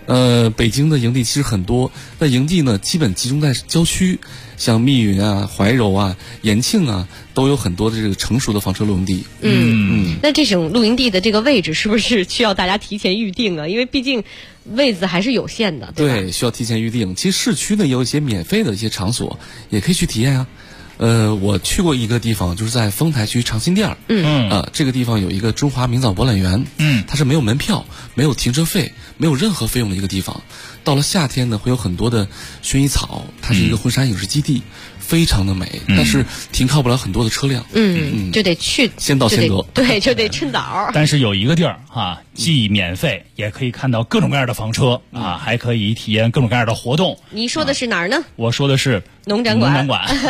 北京的营地其实很多，但营地呢基本集中在郊区，像密云啊、怀柔啊、延庆啊，都有很多的这个成熟的房车露营地。 那这种露营地的这个位置是不是需要大家提前预定啊？因为毕竟位子还是有限的，对吧？ 对，需要提前预定。其实市区呢也有一些免费的一些场所，也可以去体验啊。我去过一个地方，就是在丰台区长辛店。这个地方有一个中华明早博览园。它是没有门票、没有停车费、没有任何费用的一个地方。到了夏天呢，会有很多的薰衣草，它是一个婚纱影视基地，非常的美，但是停靠不了很多的车辆。 就得去先到先得。 对，就得趁早。 但是有一个地儿哈，既免费，也可以看到各种各样的房车啊，还可以体验各种各样的活动。 你说的是哪儿呢？ 我说的是农展馆。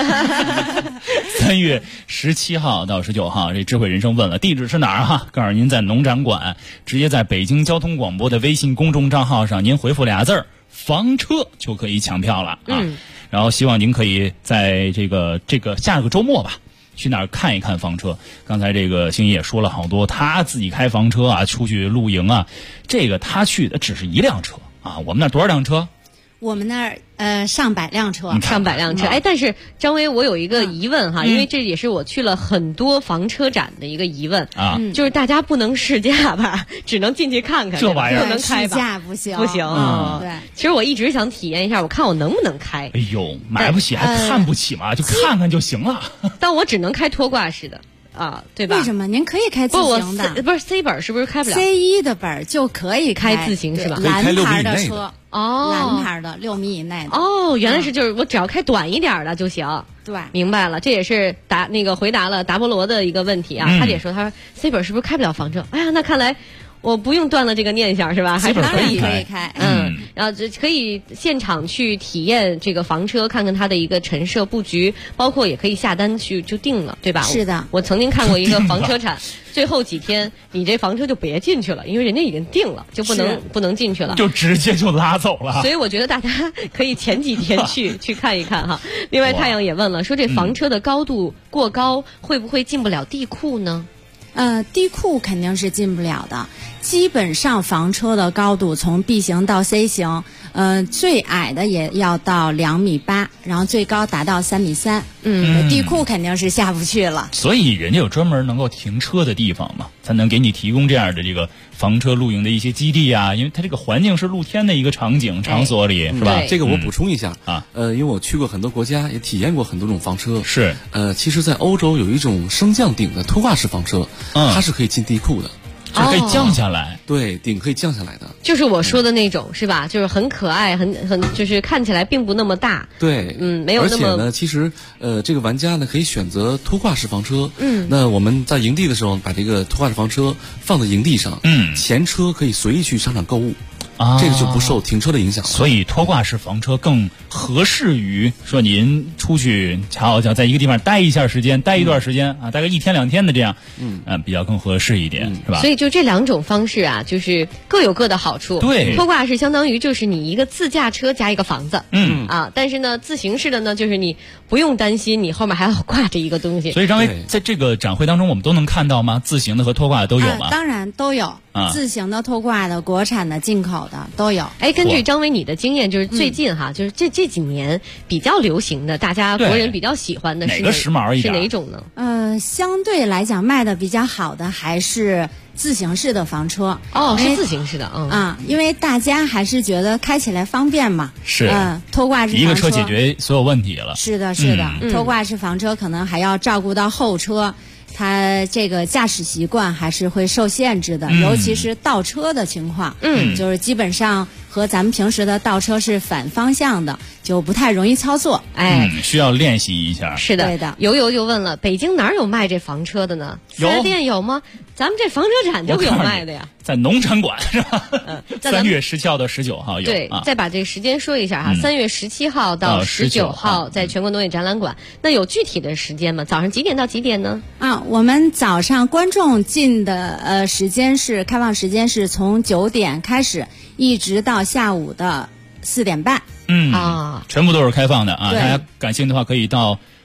3月17号到19号，这智慧人生问了地址是哪儿哈？告诉您在农展馆，直接在北京交通广播的微信公众账号上，您回复俩字儿“房车”就可以抢票了啊。然后希望您可以在这个下个周末吧，去那儿看一看房车。刚才这个星姨也说了好多，他自己开房车啊，出去露营啊，这个他去的只是一辆车啊。我们那多少辆车？ 我们那儿上百辆车， 上百辆车。但是张威，我有一个疑问哈，因为这也是我去了很多房车展的一个疑问啊， 就是大家不能试驾吧，只能进去看看， 这玩意儿不能开吧？ 试驾不行， 不行。 对， 其实我一直想体验一下，我看我能不能开。 哎呦，买不起还看不起嘛，就看看就行了。 但我只能开拖挂式的。对吧？ 为什么？您可以开自行的， 不是 C 本是不是开不了 ？C1的本就可以开自行是吧？ 蓝牌的车蓝牌的6米以内的。原来是就是我只要开短一点的就行。 对， 明白了，这也是回答了达波罗的一个问题啊。他也说，他说 C 本是不是开不了房车？哎呀，那看来我不用断了这个念想是吧？还是可以开。 然后可以现场去体验这个房车，看看它的一个陈设布局，包括也可以下单去就定了，对吧？ 是的， 我曾经看过一个房车展，最后几天你这房车就别进去了，因为人家已经定了，就不能进去了， 就直接就拉走了。 所以我觉得大家可以前几天去看一看哈。另外，太阳也问了，说这房车的高度过高，会不会进不了地库呢？ 地库肯定是进不了的。基本上房车的高度从 B 型到 C 型，最矮的也要到2.8米，然后最高达到3.3米。地库肯定是下不去了。 所以人家有专门能够停车的地方嘛，才能给你提供这样的这个房车露营的一些基地啊，因为它这个环境是露天的一个场所里，是吧？ 这个我补充一下啊，因为我去过很多国家，也体验过很多种房车。 是， 其实，在欧洲有一种升降顶的拖挂式房车，它是可以进地库的。 就可以降下来， 对，顶可以降下来的， 就是我说的那种，是吧？就是很可爱，很就是看起来并不那么大， 对， 没有那么。 而且呢，其实这个玩家呢可以选择拖挂式房车，那我们在营地的时候把这个拖挂式房车放在营地上，前车可以随意去商场购物。这个就不受停车的影响了， 所以拖挂式房车更合适于说您出去瞧瞧，在一个地方待一段时间啊，大概1天2天的这样，比较更合适一点，是吧？ 所以就这两种方式啊，就是各有各的好处。 对， 拖挂式相当于就是你一个自驾车加一个房子，但是呢，自行式的呢，就是你不用担心你后面还要挂着一个东西。 所以张威在这个展会当中，我们都能看到吗？自行的和拖挂的都有吗？ 当然都有。自行的、拖挂的、国产的、进口的都有。 根据张威你的经验，就是最近就是这几年比较流行的，大家国人比较喜欢的是哪个时髦一点？ 是哪种呢？相对来讲卖的比较好的还是自行式的房车。 是自行式的因为大家还是觉得开起来方便嘛。 是。 拖挂式房车一个车解决所有问题了。 是的，是的。拖挂式房车可能还要照顾到后车。它这个驾驶习惯还是会受限制的，尤其是倒车的情况，就是基本上和咱们平时的倒车是反方向的，就不太容易操作。 需要练习一下。 是的， 对的。 游就问了，北京哪有卖这房车的呢？4S店有吗？咱们这房车展就有卖的呀。 在农展馆是吧？3月17号到19号有。 对，再把这个时间说一下哈，3月17号到19号在全国农业展览馆。那有具体的时间吗？早上几点到几点呢？ 我们早上观众进的时间是开放时间是从9点开始，一直到下午的4点半。 全部都是开放的啊！大家感兴趣的话，可以到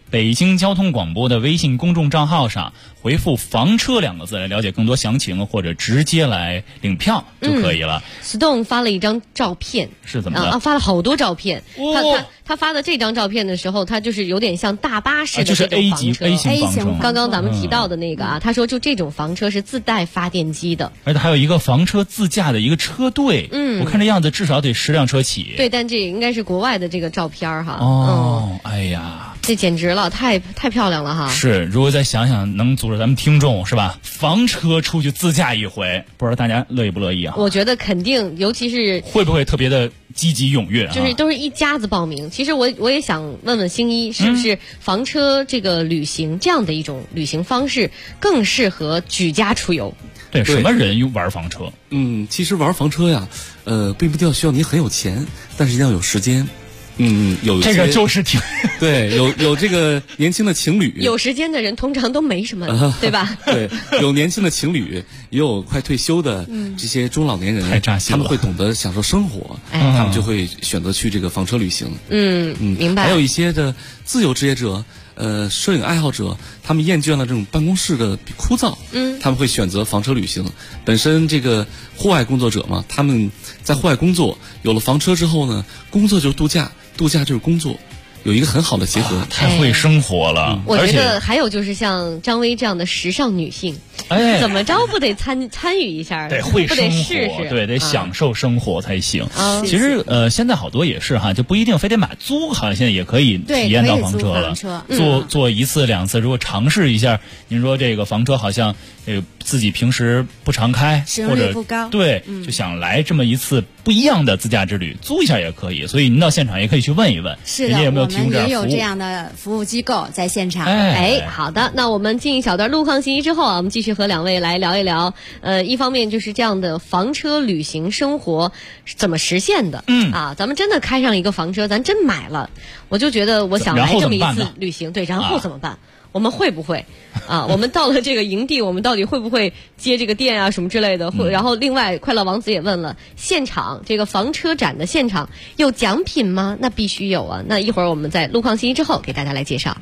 北京交通广播的微信公众账号上回复房车2个字来了解更多详情，或者直接来领票就可以了。 Stone 发了一张照片， 是怎么的？ 发了好多照片。他发的这张照片的时候，他就是有点像大巴式的就是 A 型房车。 刚刚咱们提到的那个他说就这种房车是自带发电机的， 而且还有一个房车自驾的一个车队。我看这样子至少得10辆车起。 对，但这应该是国外的这个照片哈。 哎呀， 这简直了，太漂亮了哈！ 是，如果再想想能组织咱们听众是吧，房车出去自驾一回，不知道大家乐意不乐意啊？ 我觉得肯定，尤其是会不会特别的积极踊跃啊？ 就是都是一家子报名。其实我也想问问星一，是不是房车这个旅行这样的一种旅行方式更适合举家出游？ 对，什么人玩房车？ 其实玩房车呀，并不一定要需要你很有钱，但是一定要有时间。有这个就是挺对，有这个年轻的情侣， 有时间的人通常都没什么，对吧？ 对，有年轻的情侣，也有快退休的这些中老年人， 太扎心了， 他们会懂得享受生活，他们就会选择去这个房车旅行。 明白。 还有一些的自由职业者。摄影爱好者，他们厌倦了这种办公室的枯燥，他们会选择房车旅行。本身这个户外工作者嘛，他们在户外工作，有了房车之后呢，工作就是度假，度假就是工作，有一个很好的结合， 太会生活了。 我觉得还有就是像张薇这样的时尚女性，怎么着不得参与一下？ 得会生活， 试试， 对，得享受生活才行。其实现在好多也是哈，就不一定非得买租，好像现在也可以体验到房车了。坐1次2次，如果尝试一下，您说这个房车好像自己平时不常开，或者不高， 对，就想来这么一次不一样的自驾之旅，租一下也可以。所以您到现场也可以去问一问， 是的， 人家有没有提供这样也有这样的服务机构在现场。 好的，那我们进一小段路况信息之后啊，我们继续和2位来聊一聊。一方面就是这样的房车旅行生活是怎么实现的？咱们真的开上一个房车，咱真买了，我就觉得我想来这么一次旅行，对，然后怎么办？我们会不会我们到了这个营地，我们到底会不会接这个电啊什么之类的？然后另外，快乐王子也问了，现场这个房车展的现场有奖品吗？那必须有啊！那一会儿我们在路况信息之后给大家来介绍。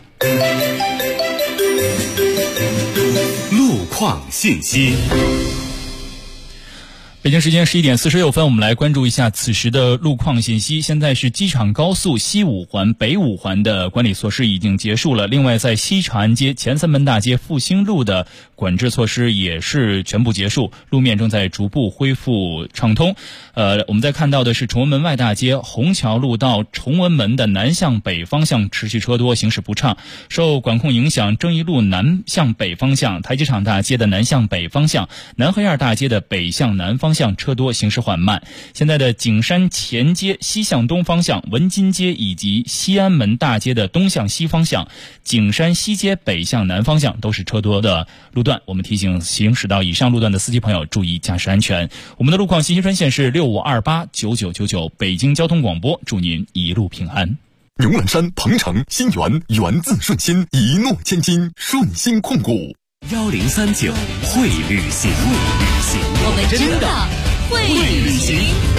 路况信息。 北京时间11点46分，我们来关注一下此时的路况信息。现在是机场高速西5环、北5环的管理措施已经结束了。另外，在西长安街、前三门大街、复兴路的管制措施也是全部结束，路面正在逐步恢复畅通。我们再看到的是崇文门外大街、虹桥路到崇文门的南向北方向持续车多，行驶不畅。受管控影响，正义路南向北方向、台机场大街的南向北方向、南河沿大街的北向南方向车多，行驶缓慢。现在的景山前街西向东方向、文津街以及西安门大街的东向西方向、景山西街北向南方向都是车多的路段。我们提醒行驶到以上路段的司机朋友注意驾驶安全。我们的路况信息专线是65289999，北京交通广播，祝您一路平安。 牛栏山、鹏程、新源源自顺心，一诺千金，顺心控股。 1039会旅行， 我们真的会旅行。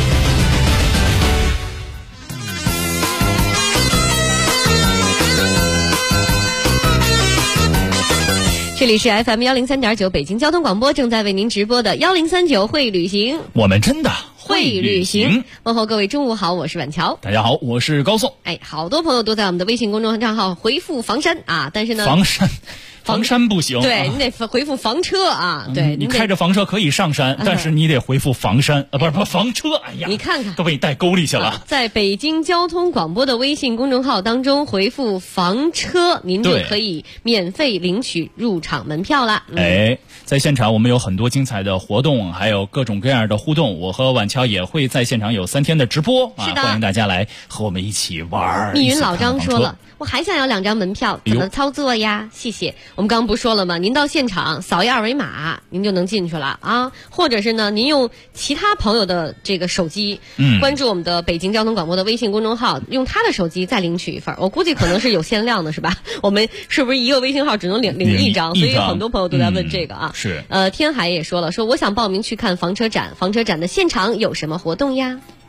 这里是 FM 103.9北京交通广播正在为您直播的1039会旅行， 我们真的会旅行。问候各位中午好，我是婉乔。 大家好，我是高颂。 好多朋友都在我们的微信公众账号回复房山啊，但是呢， 房山不行， 对，你得回复房车啊，对， 你开着房车可以上山，但是你得回复房山不是房车。哎呀， 你看看都被你带沟里去了。 在北京交通广播的微信公众号当中回复房车，您就可以免费领取入场门票啦。 在现场我们有很多精彩的活动，还有各种各样的互动。我和婉乔也会在现场有3天的直播啊，欢迎大家来和我们一起玩。 密云老张说了，我还想要2张门票，怎么操作呀？谢谢。我们刚刚不说了吗？您到现场扫一2维码，您就能进去了啊。或者是呢，您用其他朋友的这个手机，关注我们的北京交通广播的微信公众号，用他的手机再领取一份。我估计可能是有限量的，是吧？我们是不是一个微信号只能领1张？所以很多朋友都在问这个啊。 是。 天海也说了，说我想报名去看房车展，房车展的现场有什么活动呀？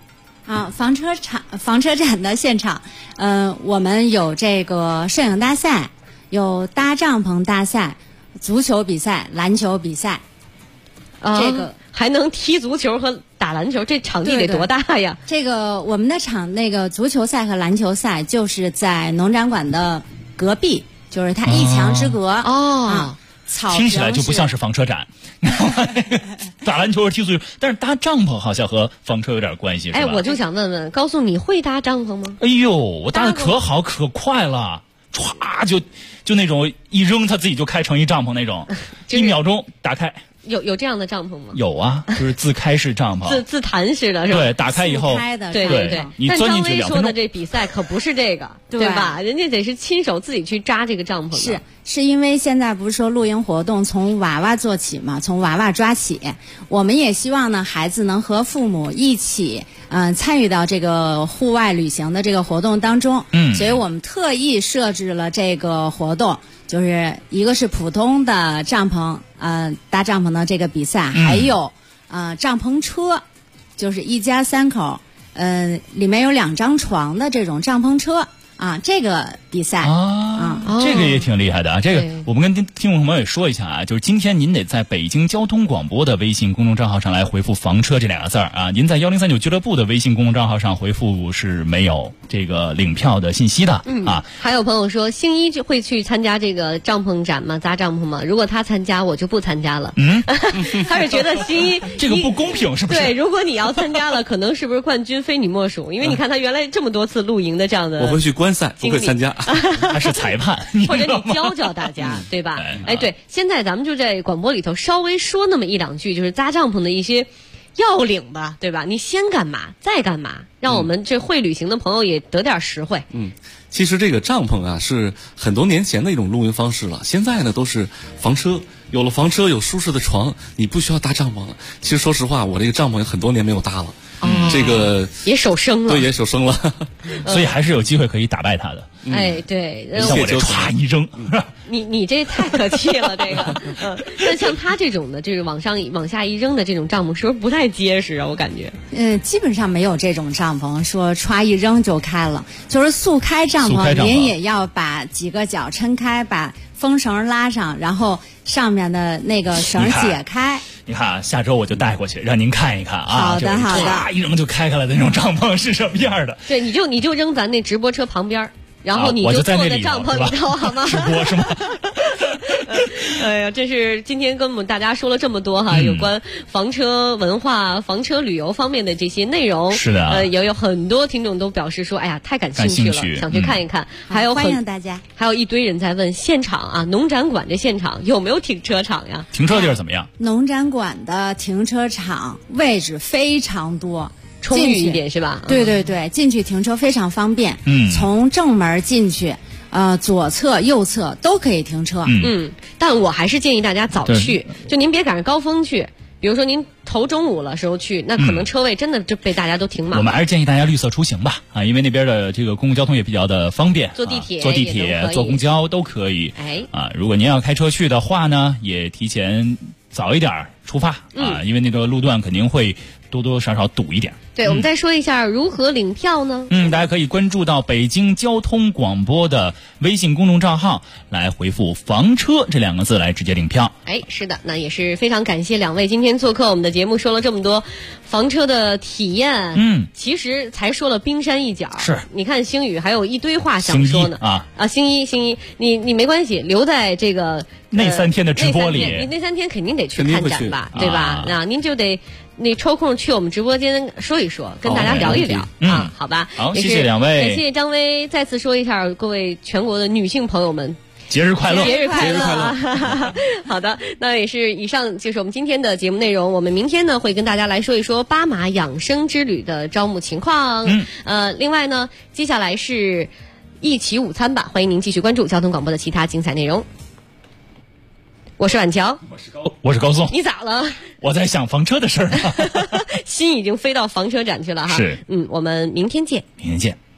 啊，房车展的现场，我们有这个摄影大赛，有搭帐篷大赛，足球比赛、篮球比赛，这个还能踢足球和打篮球，这场地得多大呀？ 这个我们的那个足球赛和篮球赛就是在农展馆的隔壁，就是它一墙之隔啊。 听起来就不像是房车展，打篮球和踢足球，但是搭帐篷好像和房车有点关系，是吧？ 我就想问问高素，你会搭帐篷吗？ 哎呦，我搭的可好可快了，歘就那种一扔它自己就开成一帐篷那种，1秒钟打开。 有这样的帐篷吗？ 有啊，就是自开式帐篷， 自弹式的是吧？ 对，打开以后， 对， 你钻进去2分钟。 但张威说的这比赛可不是这个，对吧？人家得是亲手自己去扎这个帐篷。 是因为现在不是说露营活动从娃娃做起嘛，从娃娃抓起，我们也希望呢孩子能和父母一起参与到这个户外旅行的这个活动当中。所以我们特意设置了这个活动。就是一个是普通的帐篷，搭帐篷的这个比赛，还有帐篷车，就是一家3口，里面有2张床的这种帐篷车啊，这个比赛这个也挺厉害的啊。这个我们跟听众朋友也说一下啊，就是今天您得在北京交通广播的微信公众账号上来回复房车这2个字啊，您在1039俱乐部的微信公众账号上回复是没有这个领票的信息的啊。 还有朋友说星一就会去参加这个帐篷展吗？扎帐篷吗？如果他参加我就不参加了。他是觉得星一这个不公平是不是？ 对，如果你要参加了可能是不是冠军非你莫属，因为你看他原来这么多次露营的这样的， 我会去观赛不会参加。 他是裁判或者你教大家对吧？对，现在咱们就在广播里头稍微说那么1、2句，就是扎帐篷的一些要领吧，对吧？你先干嘛再干嘛，让我们这会旅行的朋友也得点实惠。 其实这个帐篷啊是很多年前的一种露营方式了，现在呢都是房车，有了房车有舒适的床，你不需要搭帐篷了。其实说实话，我这个帐篷也很多年没有搭了。这个也手生了， 对，也手生了， 所以还是有机会可以打败他的。 对， 像我这歘一扔， 你这太可气了，这个。但像他这种的，这个往下一扔的这种帐篷，是不是不太结实啊？我感觉。 基本上没有这种帐篷说歘一扔就开了，就是速开帐篷，您也要把几个角抻开，把风绳拉上，然后上面的那个绳解开。 你看啊，下周我就带过去，让您看一看啊。 好的。 唰一扔就开了的那种帐篷是什么样的？ 对，你就扔咱那直播车旁边，然后你就坐在帐篷里头，好吗？ 直播是吗？ 哎呀，这是今天跟我们大家说了这么多哈，有关房车文化、房车旅游方面的这些内容。 是的， 也有很多听众都表示说，哎呀，太感兴趣了，想去看一看。还有欢迎大家。 还有一堆人在问，现场啊，农展馆这现场有没有停车场呀？ 停车地儿怎么样？ 农展馆的停车场位置非常多。 充裕一点是吧？ 对，进去停车非常方便。从正门进去，左侧、右侧都可以停车。 但我还是建议大家早去，就您别赶上高峰去。比如说您头中午了时候去，那可能车位真的就被大家都停满了。 我们还是建议大家绿色出行吧，因为那边的这个公共交通也比较的方便， 坐地铁、 坐公交都可以。如果您要开车去的话呢，也提前早一点出发因为那个路段肯定会多多少少堵一点。 对，我们再说一下如何领票呢？ 大家可以关注到北京交通广播的微信公众账号，来回复房车这2个字来直接领票。 是的，那也是非常感谢2位今天做客我们的节目，说了这么多房车的体验。其实才说了冰山一角。 是， 你看星宇还有一堆话想说呢。星一，你没关系，留在这个那3天的直播里。 你那3天肯定得去看展吧，对吧？那您就得。你抽空去我们直播间说一说，跟大家聊一聊好吧？ 好，谢谢2位， 感谢张薇。再次说一下，各位全国的女性朋友们， 节日快乐！ 节日快乐！好的，那也是以上就是我们今天的节目内容。我们明天呢会跟大家来说一说巴马养生之旅的招募情况。另外呢，接下来是一起午餐吧，欢迎您继续关注交通广播的其他精彩内容。我是婉乔， 我是高颂。 你咋了？ 我在想房车的事儿呢， 心已经飞到房车展去了哈。 是， 我们明天见。 明天见。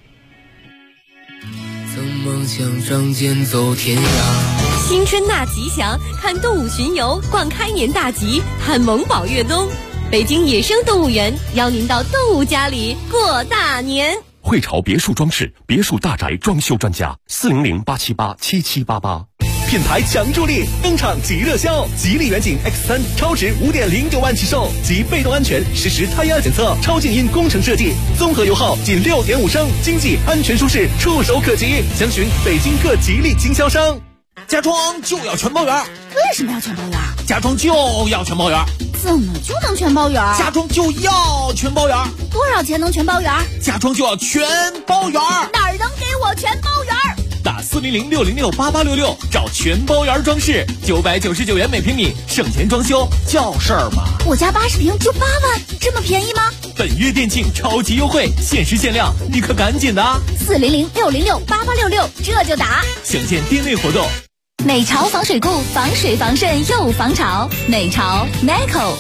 曾梦想仗剑走天涯。 新春纳吉祥，看动物巡游，逛开年大吉，看萌宝越冬。 北京野生动物园邀您到动物家里过大年。 汇潮别墅装饰，别墅大宅装修专家，400-878-7788。 品牌强助力登场即热销，吉利远景 X3 超值5.09万起售，及被动安全实时胎压检测，超静音工程设计，综合油耗仅6.5升，经济安全舒适，触手可及。详询北京各吉利经销商。 家装就要全包圆。 为什么要全包圆？ 家装就要全包圆。 怎么就能全包圆？ 家装就要全包圆。 多少钱能全包圆？ 家装就要全包圆。 哪儿能给我全包圆？ 打400-606-8866找全包圆装饰，999元每平米，省钱装修叫事儿吗？ 我家80平就8万，这么便宜吗？ 本月店庆超级优惠，限时限量，你可赶紧的 ！400-606-8866，这就打。 详见店内活动。 美潮防水库，防水防渗又防潮。美潮 Meco。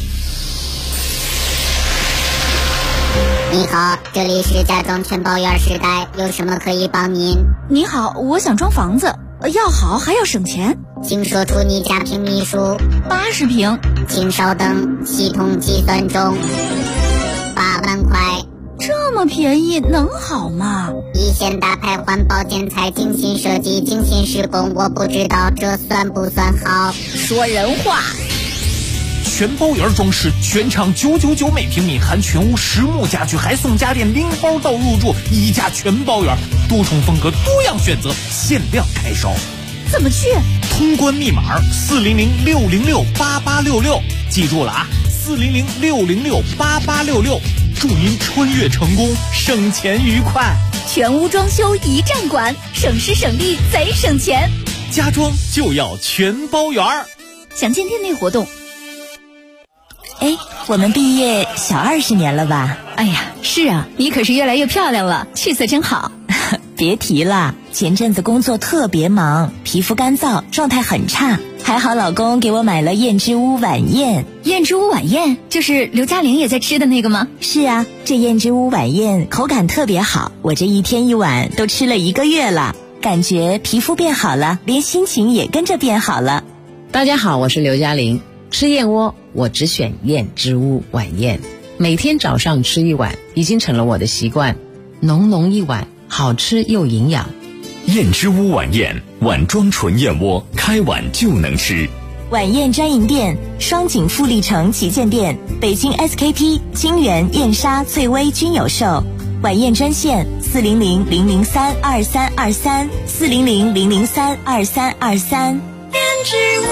你好，这里是家装全包圆时代，有什么可以帮您？ 你好，我想装房子，要好还要省钱。 请说出你家平米数。 80平。 请稍等，系统计算中。8万块。 这么便宜能好吗？ 一线大牌环保建材，精心设计，精心施工，我不知道这算不算好。 说人话。 全包圆装饰，全场999每平米，含全屋实木家具，还送家电零包到入住，一价全包圆，多重风格，多样选择，限量开烧。 怎么去？ 通关密码400-606-8866，记住了啊，400-606-8866，祝您穿越成功，省钱愉快。 全屋装修一站管，省时省力贼省钱。 家装就要全包圆。 详见店内活动。 哎，我们毕业小20年了吧？ 哎呀，是啊，你可是越来越漂亮了，气色真好。 别提了，前阵子工作特别忙，皮肤干燥，状态很差。还好老公给我买了燕之屋晚宴。 燕之屋晚宴就是刘嘉玲也在吃的那个吗？ 是啊，这燕之屋晚宴口感特别好，我这一天一碗都吃了1个月了，感觉皮肤变好了，连心情也跟着变好了。 大家好，我是刘嘉玲。吃燕窝我只选燕之屋晚宴，每天早上吃1碗已经成了我的习惯，浓浓一碗，好吃又营养。 燕之屋晚宴，碗装纯燕窝，开碗就能吃。 晚宴专营店：双井富力城旗舰店、北京 SKP、金源、燕莎、翠微均有售。晚宴专线400-003-2323 400-003-2323。 燕之屋。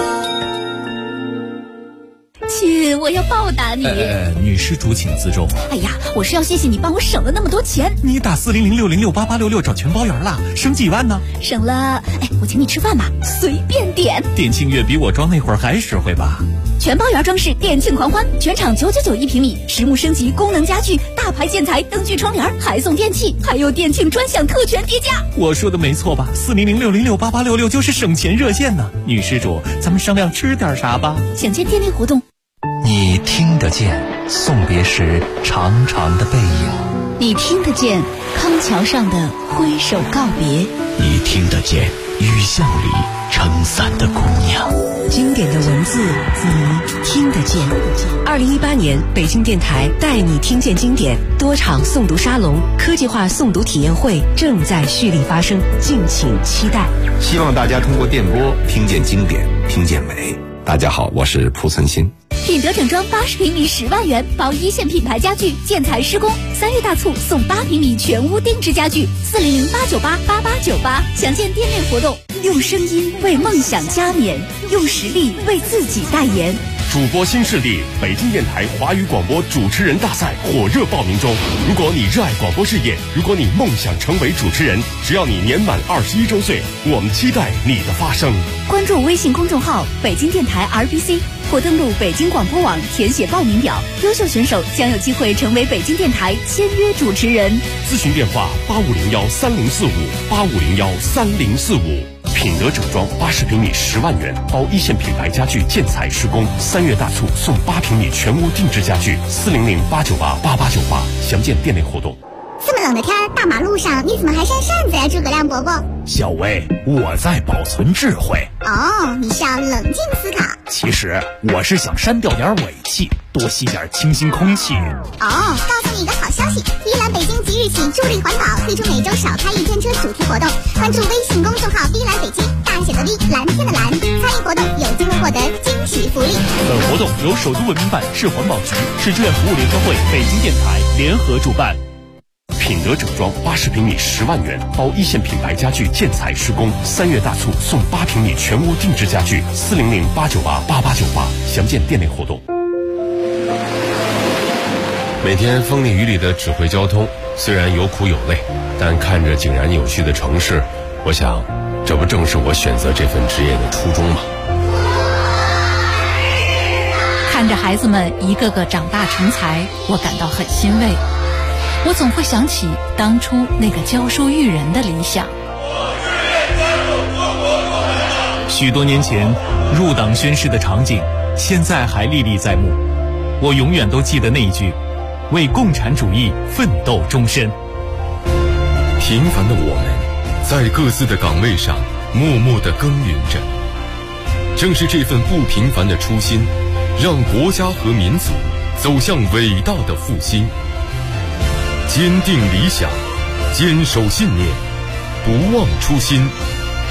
亲，我要报答你。 女施主请自重。 哎呀，我是要谢谢你帮我省了那么多钱。 你打400-606-8866找全包圆了，省几万呢？ 省了，我请你吃饭吧，随便点。 店庆月比我装那会儿还实惠吧？ 全包圆装饰店庆狂欢，全场999一平米，实木升级，功能家具，大牌建材，灯具窗帘，还送电器，还有店庆专享特权叠加。 我说的没错吧？400-606-8866就是省钱热线呢。女施主，咱们商量吃点啥吧？ 想见店内活动。 你听得见送别时长长的背影， 你听得见康桥上的挥手告别， 你听得见雨巷里撑伞的姑娘。 经典的文字，你听得见。2018年，北京电台带你听见经典多场诵读沙龙、科技化诵读体验会正在蓄力发生，敬请期待。 希望大家通过电波听见经典，听见美。大家好，我是蒲存昕。 品德整装80平米10万元，包一线品牌家具，建材施工。3月大促送8平米全屋定制家具，400-898-8898。详见店内活动。用声音为梦想加冕，用实力为自己代言。 主播新势力北京电台华语广播主持人大赛火热报名中。如果你热爱广播事业，如果你梦想成为主持人，只要你年满21周岁，我们期待你的发声。 关注微信公众号北京电台 RBC， 或登录北京广播网填写报名表。优秀选手将有机会成为北京电台签约主持人。 咨询电话85013045 85013045。品德整装80平米10万元，包一线品牌家具，建材施工。3月大促送8平米全屋定制家具，400-898-8898。详见店内活动。 这么冷的天，大马路上你怎么还扇扇子呀，诸葛亮伯伯？ 小薇，我在保存智慧。 哦，你是要冷静思考。 其实我是想删掉点尾气，多吸点清新空气。 哦，告诉你一个好消息，依兰北京即日起助力环保，推出每周少开一天车主题活动。关注微信公众号“依兰北京”，大写的 V， 蓝天的蓝，参与活动有机会获得惊喜福利。 本活动由首都文明办、市环保局、市志愿服务联合会、北京电台联合主办。 品德整装80平米10万元，包一线品牌家具建材施工，3月大促送8平米全屋定制家具，400-898-8898，详见店内活动。 每天风里雨里的指挥交通，虽然有苦有累，但看着井然有序的城市，我想，这不正是我选择这份职业的初衷吗？ 看着孩子们一个个长大成才，我感到很欣慰。我总会想起当初那个教书育人的理想。 许多年前入党宣誓的场景，现在还历历在目。我永远都记得那一句：为共产主义奋斗终身。 平凡的我们，在各自的岗位上默默地耕耘着。正是这份不平凡的初心，让国家和民族走向伟大的复兴。坚定理想，坚守信念，不忘初心，